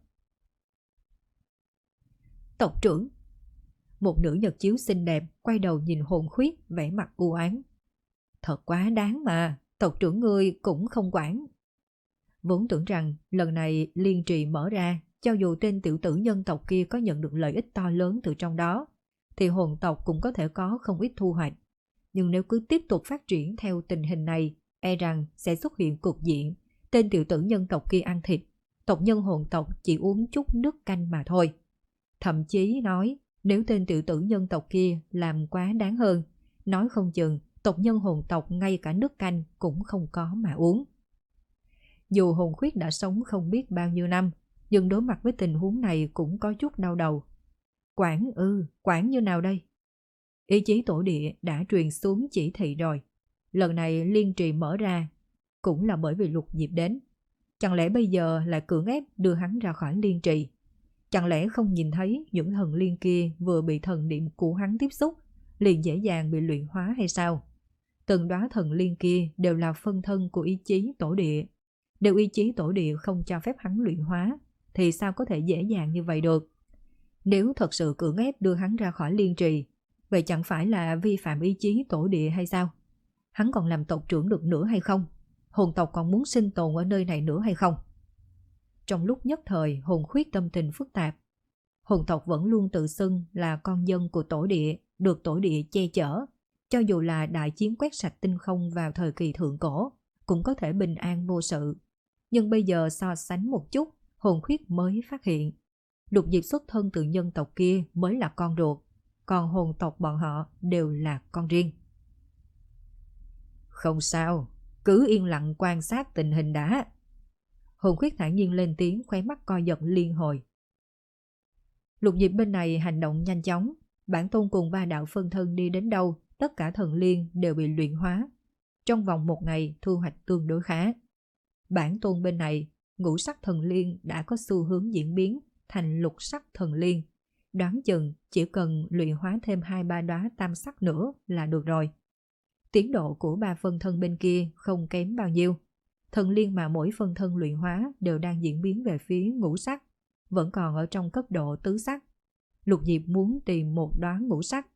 Tộc trưởng. Một nữ nhật chiếu xinh đẹp quay đầu nhìn Hồn Khuyết, vẻ mặt u oán. Thật quá đáng mà, tộc trưởng ngươi cũng không quản. Vốn tưởng rằng lần này liên trì mở ra, cho dù tên tiểu tử nhân tộc kia có nhận được lợi ích to lớn từ trong đó, thì hồn tộc cũng có thể có không ít thu hoạch. Nhưng nếu cứ tiếp tục phát triển theo tình hình này, e rằng sẽ xuất hiện cục diện tên tiểu tử nhân tộc kia ăn thịt, tộc nhân hồn tộc chỉ uống chút nước canh mà thôi. Thậm chí nói, nếu tên tiểu tử nhân tộc kia làm quá đáng hơn, nói không chừng tộc nhân hồn tộc ngay cả nước canh cũng không có mà uống. Dù Hồn Khuyết đã sống không biết bao nhiêu năm, nhưng đối mặt với tình huống này cũng có chút đau đầu. Quản ư, quản như nào đây? Ý chí tổ địa đã truyền xuống chỉ thị rồi. Lần này liên trì mở ra, cũng là bởi vì Lục Diệp đến. Chẳng lẽ bây giờ lại cưỡng ép đưa hắn ra khỏi liên trì? Chẳng lẽ không nhìn thấy những thần liên kia vừa bị thần niệm của hắn tiếp xúc, liền dễ dàng bị luyện hóa hay sao? Từng đóa thần liên kia đều là phân thân của ý chí tổ địa. Nếu ý chí tổ địa không cho phép hắn luyện hóa, thì sao có thể dễ dàng như vậy được? Nếu thật sự cưỡng ép đưa hắn ra khỏi liên trì, vậy chẳng phải là vi phạm ý chí tổ địa hay sao? Hắn còn làm tộc trưởng được nữa hay không? Hồn tộc còn muốn sinh tồn ở nơi này nữa hay không? Trong lúc nhất thời, Hồn Khuyết tâm tình phức tạp. Hồn tộc vẫn luôn tự xưng là con dân của tổ địa, được tổ địa che chở. Cho dù là đại chiến quét sạch tinh không vào thời kỳ thượng cổ, cũng có thể bình an vô sự. Nhưng bây giờ so sánh một chút, Hồn Khuyết mới phát hiện Lục Diệp xuất thân từ nhân tộc kia mới là con ruột, còn hồn tộc bọn họ đều là con riêng. Không sao, cứ yên lặng quan sát tình hình đã. Hồn Khuyết thản nhiên lên tiếng, khóe mắt co giật liên hồi. Lục Diệp bên này hành động nhanh chóng, bản tôn cùng ba đạo phân thân đi đến đâu, tất cả thần liên đều bị luyện hóa. Trong vòng một ngày thu hoạch tương đối khá. Bản tôn bên này, ngũ sắc thần liên đã có xu hướng diễn biến thành lục sắc thần liên. Đoán chừng chỉ cần luyện hóa thêm hai ba đóa tam sắc nữa là được rồi. Tiến độ của ba phân thân bên kia không kém bao nhiêu. Thần liên mà mỗi phân thân luyện hóa đều đang diễn biến về phía ngũ sắc, vẫn còn ở trong cấp độ tứ sắc. Lục Diệp muốn tìm một đóa ngũ sắc.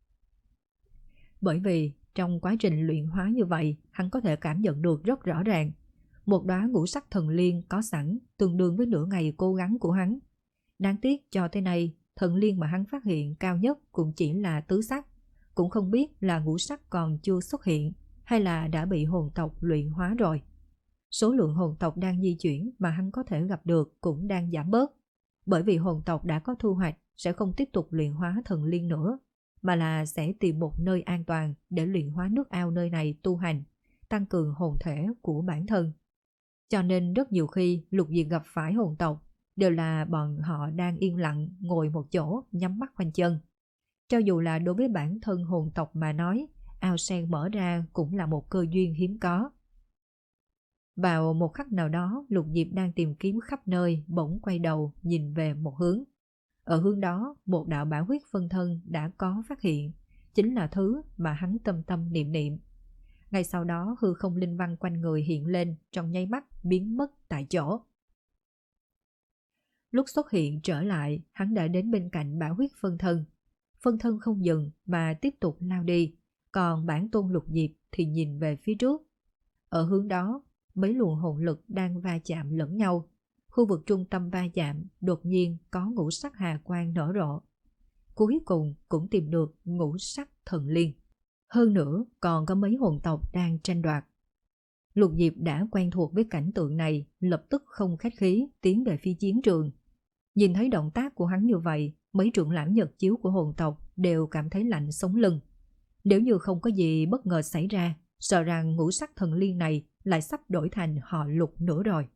Bởi vì trong quá trình luyện hóa như vậy, hắn có thể cảm nhận được rất rõ ràng. Một đóa ngũ sắc thần liên có sẵn tương đương với nửa ngày cố gắng của hắn. Đáng tiếc cho tới nay, thần liên mà hắn phát hiện cao nhất cũng chỉ là tứ sắc. Cũng không biết là ngũ sắc còn chưa xuất hiện hay là đã bị hồn tộc luyện hóa rồi. Số lượng hồn tộc đang di chuyển mà hắn có thể gặp được cũng đang giảm bớt. Bởi vì hồn tộc đã có thu hoạch sẽ không tiếp tục luyện hóa thần liên nữa, mà là sẽ tìm một nơi an toàn để luyện hóa nước ao nơi này tu hành, tăng cường hồn thể của bản thân. Cho nên rất nhiều khi Lục Diệp gặp phải hồn tộc đều là bọn họ đang yên lặng ngồi một chỗ nhắm mắt khoanh chân. Cho dù là đối với bản thân hồn tộc mà nói, ao sen mở ra cũng là một cơ duyên hiếm có. Vào một khắc nào đó, Lục Diệp đang tìm kiếm khắp nơi, bỗng quay đầu nhìn về một hướng. Ở hướng đó, một đạo bảo huyết phân thân đã có phát hiện, chính là thứ mà hắn tâm tâm niệm niệm. Ngay sau đó, hư không linh văn quanh người hiện lên, trong nháy mắt biến mất tại chỗ. Lúc xuất hiện trở lại, hắn đã đến bên cạnh bảo huyết phân thân. Phân thân không dừng mà tiếp tục lao đi, còn bản tôn Lục Diệp thì nhìn về phía trước. Ở hướng đó, mấy luồng hồn lực đang va chạm lẫn nhau. Khu vực trung tâm va chạm đột nhiên có ngũ sắc hà quang nở rộ. Cuối cùng cũng tìm được ngũ sắc thần liên. Hơn nữa còn có mấy hồn tộc đang tranh đoạt. Lục Diệp đã quen thuộc với cảnh tượng này, lập tức không khách khí tiến về phía chiến trường. Nhìn thấy động tác của hắn như vậy, mấy trưởng lão nhật chiếu của hồn tộc đều cảm thấy lạnh sống lưng. Nếu như không có gì bất ngờ xảy ra, sợ rằng ngũ sắc thần liên này lại sắp đổi thành họ Lục nữa rồi.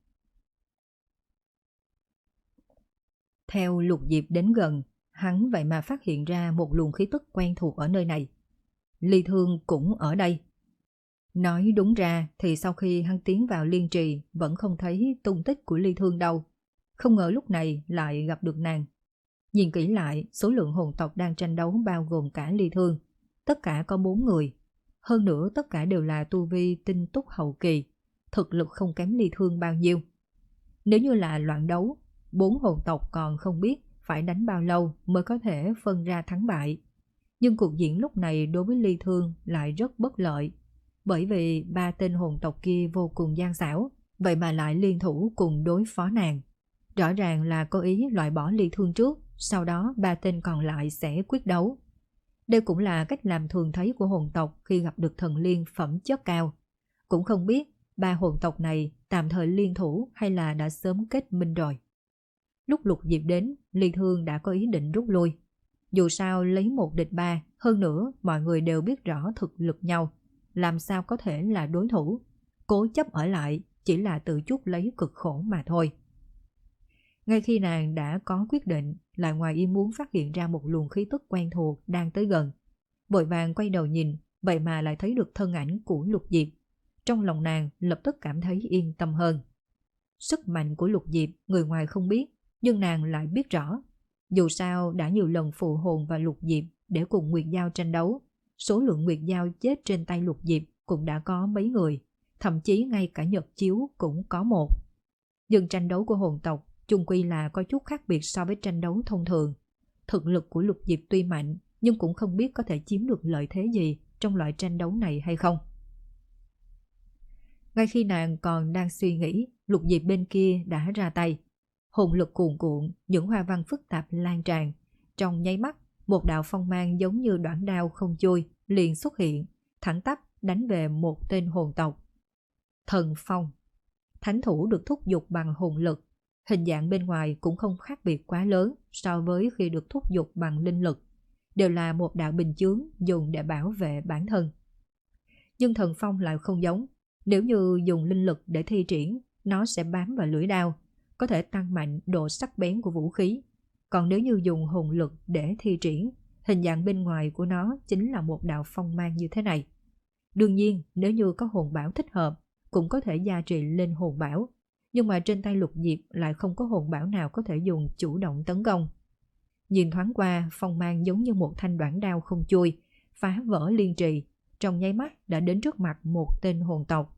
Theo Lục Diệp đến gần, hắn vậy mà phát hiện ra một luồng khí tức quen thuộc ở nơi này. Ly Thương cũng ở đây. Nói đúng ra thì sau khi hắn tiến vào liên trì vẫn không thấy tung tích của Ly Thương đâu. Không ngờ lúc này lại gặp được nàng. Nhìn kỹ lại, số lượng hồn tộc đang tranh đấu bao gồm cả Ly Thương. Tất cả có bốn người. Hơn nữa tất cả đều là tu vi tinh túc hậu kỳ. Thực lực không kém Ly Thương bao nhiêu. Nếu như là loạn đấu, bốn hồn tộc còn không biết phải đánh bao lâu mới có thể phân ra thắng bại. Nhưng cuộc diễn lúc này đối với Ly Thương lại rất bất lợi. Bởi vì ba tên hồn tộc kia vô cùng gian xảo, vậy mà lại liên thủ cùng đối phó nàng. Rõ ràng là có ý loại bỏ Ly Thương trước, sau đó ba tên còn lại sẽ quyết đấu. Đây cũng là cách làm thường thấy của hồn tộc khi gặp được thần liên phẩm chất cao. Cũng không biết ba hồn tộc này tạm thời liên thủ hay là đã sớm kết minh rồi. Lúc Lục Diệp đến, Ly Thương đã có ý định rút lui. Dù sao lấy một địch ba, hơn nữa mọi người đều biết rõ thực lực nhau, làm sao có thể là đối thủ. Cố chấp ở lại chỉ là tự chuốc lấy cực khổ mà thôi. Ngay khi nàng đã có quyết định, lại ngoài ý muốn phát hiện ra một luồng khí tức quen thuộc đang tới gần. Vội vàng quay đầu nhìn, vậy mà lại thấy được thân ảnh của Lục Diệp. Trong lòng nàng lập tức cảm thấy yên tâm hơn. Sức mạnh của Lục Diệp người ngoài không biết, nhưng nàng lại biết rõ. Dù sao đã nhiều lần phụ hồn và Lục Diệp để cùng Nguyệt Giao tranh đấu. Số lượng Nguyệt Giao chết trên tay Lục Diệp cũng đã có mấy người, thậm chí ngay cả Nhật Chiếu cũng có một. Nhưng tranh đấu của hồn tộc chung quy là có chút khác biệt so với tranh đấu thông thường. Thực lực của Lục Diệp tuy mạnh, nhưng cũng không biết có thể chiếm được lợi thế gì trong loại tranh đấu này hay không. Ngay khi nàng còn đang suy nghĩ, Lục Diệp bên kia đã ra tay. Hồn lực cuồn cuộn, những hoa văn phức tạp lan tràn. Trong nháy mắt, một đạo phong mang giống như đoạn đao không trôi liền xuất hiện, thẳng tắp đánh về một tên hồn tộc. Thần phong. Thánh thủ được thúc giục bằng hồn lực. Hình dạng bên ngoài cũng không khác biệt quá lớn so với khi được thúc giục bằng linh lực. Đều là một đạo bình chướng dùng để bảo vệ bản thân. Nhưng thần phong lại không giống. Nếu như dùng linh lực để thi triển, nó sẽ bám vào lưỡi đao, có thể tăng mạnh độ sắc bén của vũ khí. Còn nếu như dùng hồn lực để thi triển, hình dạng bên ngoài của nó chính là một đạo phong mang như thế này. Đương nhiên, nếu như có hồn bảo thích hợp, cũng có thể gia trì lên hồn bảo. Nhưng mà trên tay Lục Diệp lại không có hồn bảo nào có thể dùng chủ động tấn công. Nhìn thoáng qua, phong mang giống như một thanh đoạn đao không chui, phá vỡ liên trì, trong nháy mắt đã đến trước mặt một tên hồn tộc.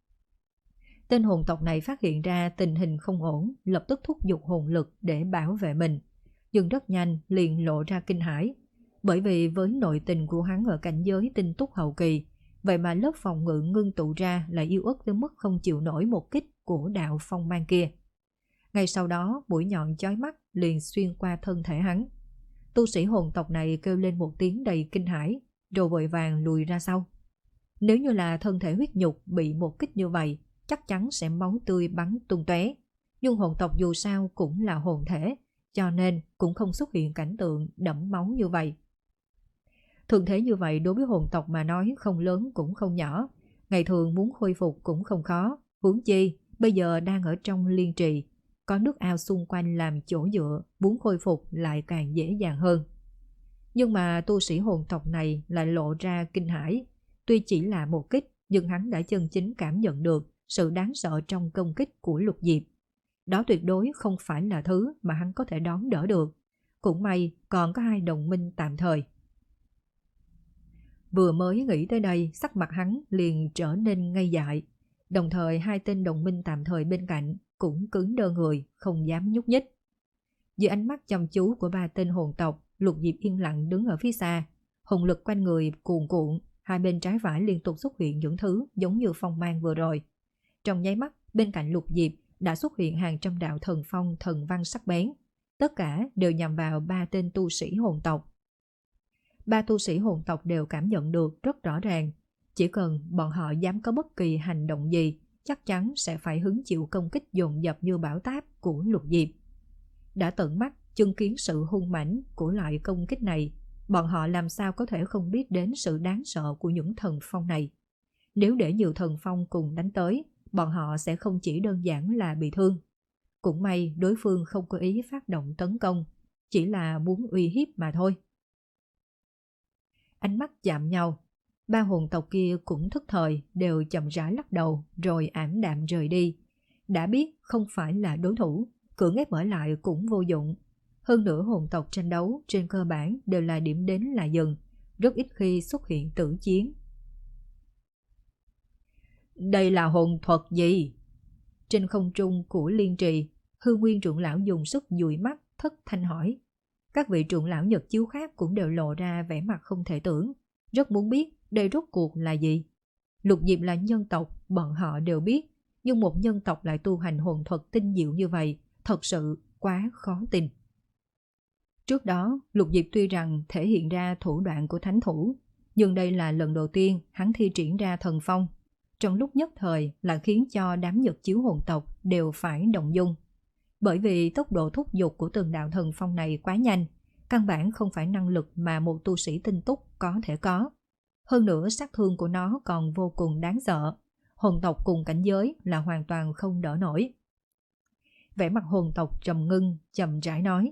Tên hồn tộc này phát hiện ra tình hình không ổn, lập tức thúc giục hồn lực để bảo vệ mình. Nhưng rất nhanh liền lộ ra kinh hãi, bởi vì với nội tình của hắn ở cảnh giới tinh túc hậu kỳ, vậy mà lớp phòng ngự ngưng tụ ra lại yếu ớt tới mức không chịu nổi một kích của đạo phong mang kia. Ngay sau đó, mũi nhọn chói mắt liền xuyên qua thân thể hắn. Tu sĩ hồn tộc này kêu lên một tiếng đầy kinh hãi, rồi vội vàng lùi ra sau. Nếu như là thân thể huyết nhục bị một kích như vậy, chắc chắn sẽ máu tươi bắn tung tóe. Nhưng hồn tộc dù sao cũng là hồn thể, cho nên cũng không xuất hiện cảnh tượng đẫm máu như vậy. Thường thế như vậy đối với hồn tộc mà nói không lớn cũng không nhỏ, ngày thường muốn khôi phục cũng không khó, huống chi bây giờ đang ở trong liên trì, có nước ao xung quanh làm chỗ dựa, muốn khôi phục lại càng dễ dàng hơn. Nhưng mà tu sĩ hồn tộc này lại lộ ra kinh hãi, tuy chỉ là một kích, nhưng hắn đã chân chính cảm nhận được sự đáng sợ trong công kích của Lục Diệp. Đó tuyệt đối không phải là thứ mà hắn có thể đón đỡ được. Cũng may còn có hai đồng minh tạm thời. Vừa mới nghĩ tới đây, sắc mặt hắn liền trở nên ngây dại. Đồng thời hai tên đồng minh tạm thời bên cạnh cũng cứng đơ người, không dám nhúc nhích. Dưới ánh mắt chăm chú của ba tên hồn tộc, Lục Diệp yên lặng đứng ở phía xa. Hồn lực quanh người cuồn cuộn, hai bên trái phải liên tục xuất hiện những thứ giống như phong mang vừa rồi. Trong nháy mắt, bên cạnh Lục Diệp đã xuất hiện hàng trăm đạo thần phong thần văn sắc bén. Tất cả đều nhằm vào ba tên tu sĩ hồn tộc. Ba tu sĩ hồn tộc đều cảm nhận được rất rõ ràng. Chỉ cần bọn họ dám có bất kỳ hành động gì, chắc chắn sẽ phải hứng chịu công kích dồn dập như bão táp của Lục Diệp. Đã tận mắt chứng kiến sự hung mãnh của loại công kích này, bọn họ làm sao có thể không biết đến sự đáng sợ của những thần phong này. Nếu để nhiều thần phong cùng đánh tới, bọn họ sẽ không chỉ đơn giản là bị thương. Cũng may đối phương không có ý phát động tấn công, chỉ là muốn uy hiếp mà thôi. Ánh mắt chạm nhau, Ba hồn tộc kia cũng thức thời, đều chậm rãi lắc đầu rồi ảm đạm rời đi. Đã biết không phải là đối thủ, cưỡng ép ở lại cũng vô dụng. Hơn nữa hồn tộc tranh đấu trên cơ bản đều là điểm đến là dừng, rất ít khi xuất hiện tử chiến. Đây là hồn thuật gì? Trên không trung của Liên Trì, Hư Nguyên trưởng lão dùng sức dụi mắt thất thanh hỏi. Các vị trưởng lão Nhật Chiếu khác cũng đều lộ ra vẻ mặt không thể tưởng, rất muốn biết đây rốt cuộc là gì. Lục Diệp là nhân tộc, bọn họ đều biết, nhưng một nhân tộc lại tu hành hồn thuật tinh diệu như vậy, thật sự quá khó tin. Trước đó, Lục Diệp tuy rằng thể hiện ra thủ đoạn của thánh thủ, nhưng đây là lần đầu tiên hắn thi triển ra thần phong. Trong lúc nhất thời là khiến cho đám Nhật Chiếu hồn tộc đều phải động dung. Bởi vì tốc độ thúc giục của từng đạo thần phong này quá nhanh, căn bản không phải năng lực mà một tu sĩ tinh túc có thể có. Hơn nữa sát thương của nó còn vô cùng đáng sợ, hồn tộc cùng cảnh giới là hoàn toàn không đỡ nổi. Vẻ mặt hồn tộc trầm ngưng, chậm rãi nói.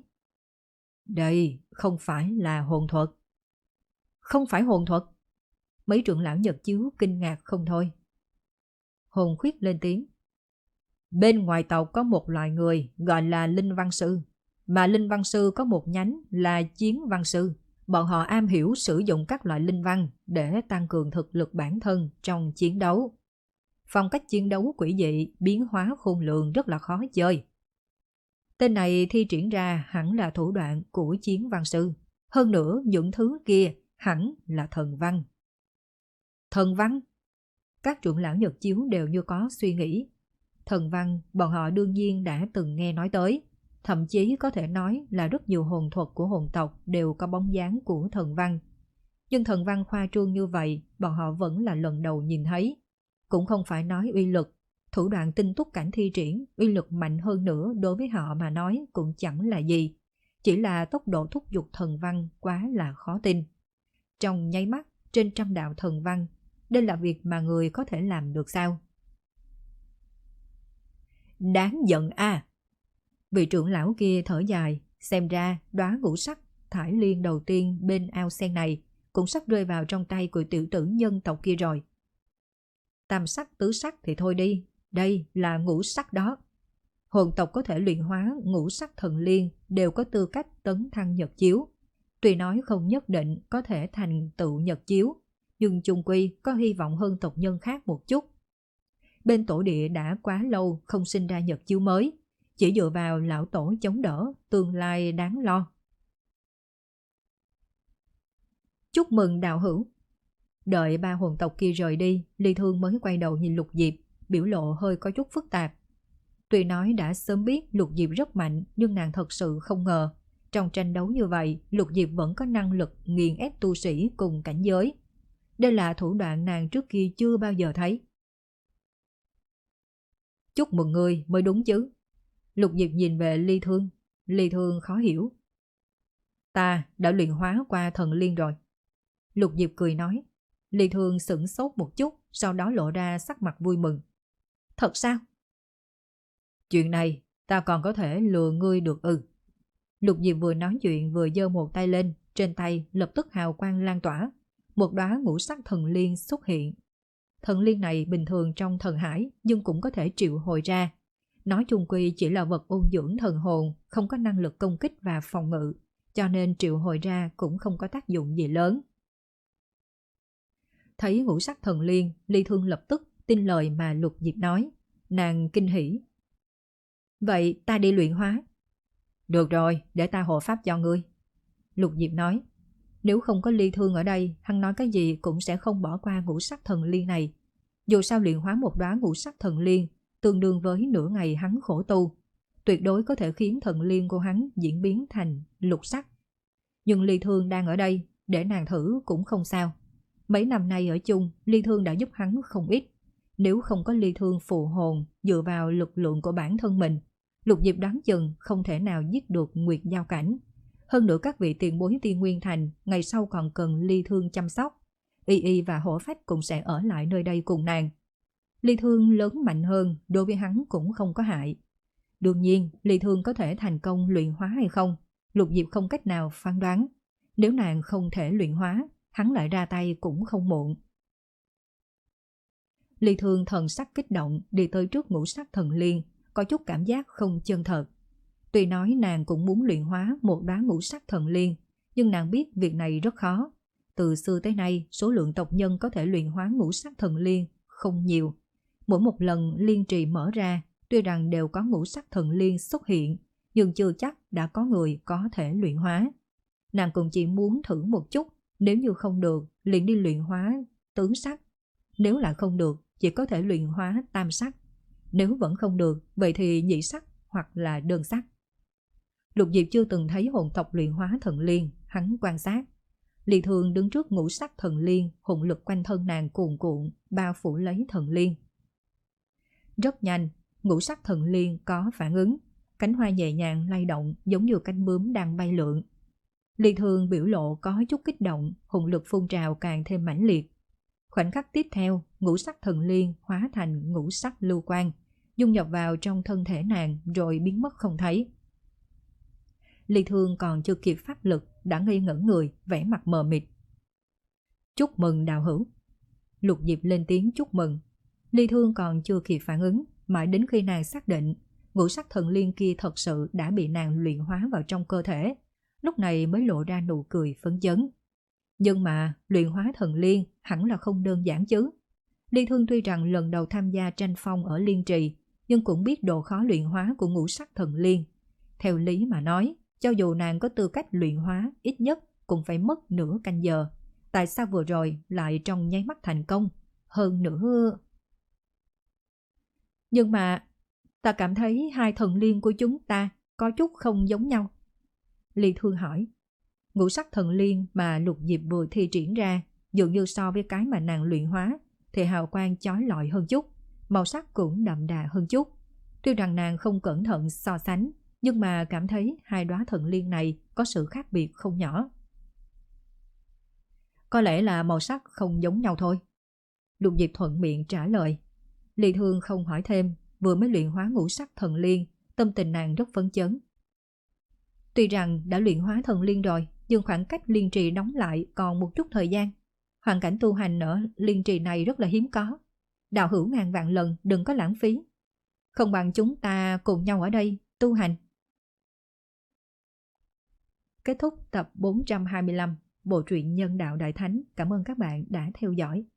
Đây không phải là hồn thuật. Không phải hồn thuật? Mấy trưởng lão Nhật Chiếu kinh ngạc không thôi. Hồn Khuyết lên tiếng. Bên ngoài tộc có một loại người gọi là Linh Văn Sư, mà Linh Văn Sư có một nhánh là Chiến Văn Sư. Bọn họ am hiểu sử dụng các loại linh văn để tăng cường thực lực bản thân trong chiến đấu. Phong cách chiến đấu quỷ dị, biến hóa khôn lường rất là khó chơi. Tên này thi triển ra hẳn là thủ đoạn của Chiến Văn Sư. Hơn nữa những thứ kia hẳn là thần văn. Thần văn? Các trưởng lão Nhật Chiếu đều như có suy nghĩ. Thần văn bọn họ đương nhiên đã từng nghe nói tới. Thậm chí có thể nói là rất nhiều hồn thuật của hồn tộc đều có bóng dáng của thần văn. Nhưng thần văn khoa trương như vậy, bọn họ vẫn là lần đầu nhìn thấy. Cũng không phải nói uy lực, thủ đoạn tinh túc cảnh thi triển, uy lực mạnh hơn nữa đối với họ mà nói cũng chẳng là gì. Chỉ là tốc độ thúc giục thần văn quá là khó tin. Trong nháy mắt, trên trăm đạo thần văn, đây là việc mà người có thể làm được sao? Đáng giận a! À. Vị trưởng lão kia thở dài, xem ra đóa ngũ sắc thải liên đầu tiên bên ao sen này cũng sắp rơi vào trong tay của tiểu tử nhân tộc kia rồi. Tam sắc tứ sắc thì thôi đi, đây là ngũ sắc đó. Hồn tộc có thể luyện hóa ngũ sắc thần liên đều có tư cách tấn thăng Nhật Chiếu. Tuy nói không nhất định có thể thành tựu Nhật Chiếu, nhưng chung quy có hy vọng hơn tộc nhân khác một chút. Bên tổ địa đã quá lâu không sinh ra Nhật Chiếu mới, chỉ dựa vào lão tổ chống đỡ, tương lai đáng lo. Chúc mừng đạo hữu. Đợi ba hồn tộc kia rời đi, Ly Thương mới quay đầu nhìn Lục Diệp, biểu lộ hơi có chút phức tạp. Tuy nói đã sớm biết Lục Diệp rất mạnh, nhưng nàng thật sự không ngờ. Trong tranh đấu như vậy, Lục Diệp vẫn có năng lực nghiền ép tu sĩ cùng cảnh giới. Đây là thủ đoạn nàng trước kia chưa bao giờ thấy. Chúc mừng người mới đúng chứ. Lục Diệp nhìn về Ly Thương. Ly Thương khó hiểu. Ta đã luyện hóa qua thần liên rồi. Lục Diệp cười nói. Ly Thương sửng sốt một chút, sau đó lộ ra sắc mặt vui mừng. Thật sao? Chuyện này ta còn có thể lừa ngươi được ư? Lục Diệp vừa nói chuyện vừa giơ một tay lên, trên tay lập tức hào quang lan tỏa. Một đóa ngũ sắc thần liên xuất hiện. Thần liên này bình thường trong thần hải nhưng cũng có thể triệu hồi ra. Nói chung quy chỉ là vật ôn dưỡng thần hồn, không có năng lực công kích và phòng ngự, cho nên triệu hồi ra cũng không có tác dụng gì lớn. Thấy ngũ sắc thần liên, Ly Thương lập tức tin lời mà Lục Diệp nói. Nàng kinh hỉ. Vậy ta đi luyện hóa. Được rồi, để ta hộ pháp cho ngươi. Lục Diệp nói. Nếu không có Ly Thương ở đây, hắn nói cái gì cũng sẽ không bỏ qua ngũ sắc thần liên này. Dù sao luyện hóa một đóa ngũ sắc thần liên, tương đương với nửa ngày hắn khổ tu, tuyệt đối có thể khiến thần liên của hắn diễn biến thành lục sắc. Nhưng Ly Thương đang ở đây, để nàng thử cũng không sao. Mấy năm nay ở chung, Ly Thương đã giúp hắn không ít. Nếu không có Ly Thương phụ hồn dựa vào lực lượng của bản thân mình, Lục Diệp đoán chừng không thể nào giết được Nguyệt Giao Cảnh. Hơn nữa các vị tiền bối Tiên Nguyên Thành ngày sau còn cần Ly Thương chăm sóc. Y Y và Hổ Phách cũng sẽ ở lại nơi đây cùng nàng. Ly Thương lớn mạnh hơn, đối với hắn cũng không có hại. Đương nhiên, Ly Thương có thể thành công luyện hóa hay không, Lục Diệp không cách nào phán đoán. Nếu nàng không thể luyện hóa, hắn lại ra tay cũng không muộn, Ly Thương thần sắc kích động đi tới trước ngũ sắc thần liên, có chút cảm giác không chân thật. Tuy nói nàng cũng muốn luyện hóa một đóa ngũ sắc thần liên, nhưng nàng biết việc này rất khó. Từ xưa tới nay, số lượng tộc nhân có thể luyện hóa ngũ sắc thần liên không nhiều. Mỗi một lần liên trì mở ra, tuy rằng đều có ngũ sắc thần liên xuất hiện, nhưng chưa chắc đã có người có thể luyện hóa. Nàng cũng chỉ muốn thử một chút, nếu như không được, liền đi luyện hóa tứ sắc. Nếu lại không được, chỉ có thể luyện hóa tam sắc. Nếu vẫn không được, vậy thì nhị sắc hoặc là đơn sắc. Lục Diệp chưa từng thấy hồn tộc luyện hóa thần liên, hắn quan sát. Ly Thương đứng trước ngũ sắc thần liên, hồn lực quanh thân nàng cuồn cuộn, bao phủ lấy thần liên. Rất nhanh, ngũ sắc thần liên có phản ứng, cánh hoa nhẹ nhàng lay động giống như cánh bướm đang bay lượn. Ly Thương biểu lộ có chút kích động, hồn lực phun trào càng thêm mãnh liệt. Khoảnh khắc tiếp theo, ngũ sắc thần liên hóa thành ngũ sắc lưu quang, dung nhập vào trong thân thể nàng rồi biến mất không thấy. Ly Thương còn chưa kịp phát lực đã ngây ngẩn người, vẻ mặt mờ mịt. Chúc mừng đạo hữu. Lục Diệp lên tiếng chúc mừng. Ly Thương còn chưa kịp phản ứng, mãi đến khi nàng xác định ngũ sắc thần liên kia thật sự đã bị nàng luyện hóa vào trong cơ thể, lúc này mới lộ ra nụ cười phấn chấn. Nhưng mà luyện hóa thần liên hẳn là không đơn giản chứ. Ly Thương tuy rằng lần đầu tham gia tranh phong ở Liên Trì, nhưng cũng biết độ khó luyện hóa của ngũ sắc thần liên. Theo lý mà nói, cho dù nàng có tư cách luyện hóa, ít nhất cũng phải mất nửa canh giờ. Tại sao vừa rồi lại trong nháy mắt thành công? Hơn nữa... Nhưng mà, ta cảm thấy hai thần liên của chúng ta có chút không giống nhau. Ly Thương hỏi. Ngũ sắc thần liên mà Lục Diệp vừa thi triển ra, dường như so với cái mà nàng luyện hóa, thì hào quang chói lọi hơn chút, màu sắc cũng đậm đà hơn chút. Tuy rằng nàng không cẩn thận so sánh, nhưng mà cảm thấy hai đóa thần liên này có sự khác biệt không nhỏ. Có lẽ là màu sắc không giống nhau thôi. Lục Diệp thuận miệng trả lời. Ly Thương không hỏi thêm, vừa mới luyện hóa ngũ sắc thần liên, tâm tình nàng rất phấn chấn. Tuy rằng đã luyện hóa thần liên rồi, nhưng khoảng cách liên trì đóng lại còn một chút thời gian. Hoàn cảnh tu hành ở liên trì này rất là hiếm có. Đạo hữu ngàn vạn lần đừng có lãng phí. Không bằng chúng ta cùng nhau ở đây tu hành. Kết thúc tập bốn trăm hai mươi lăm Bộ truyện Nhân Đạo Đại Thánh. Cảm ơn các bạn đã theo dõi.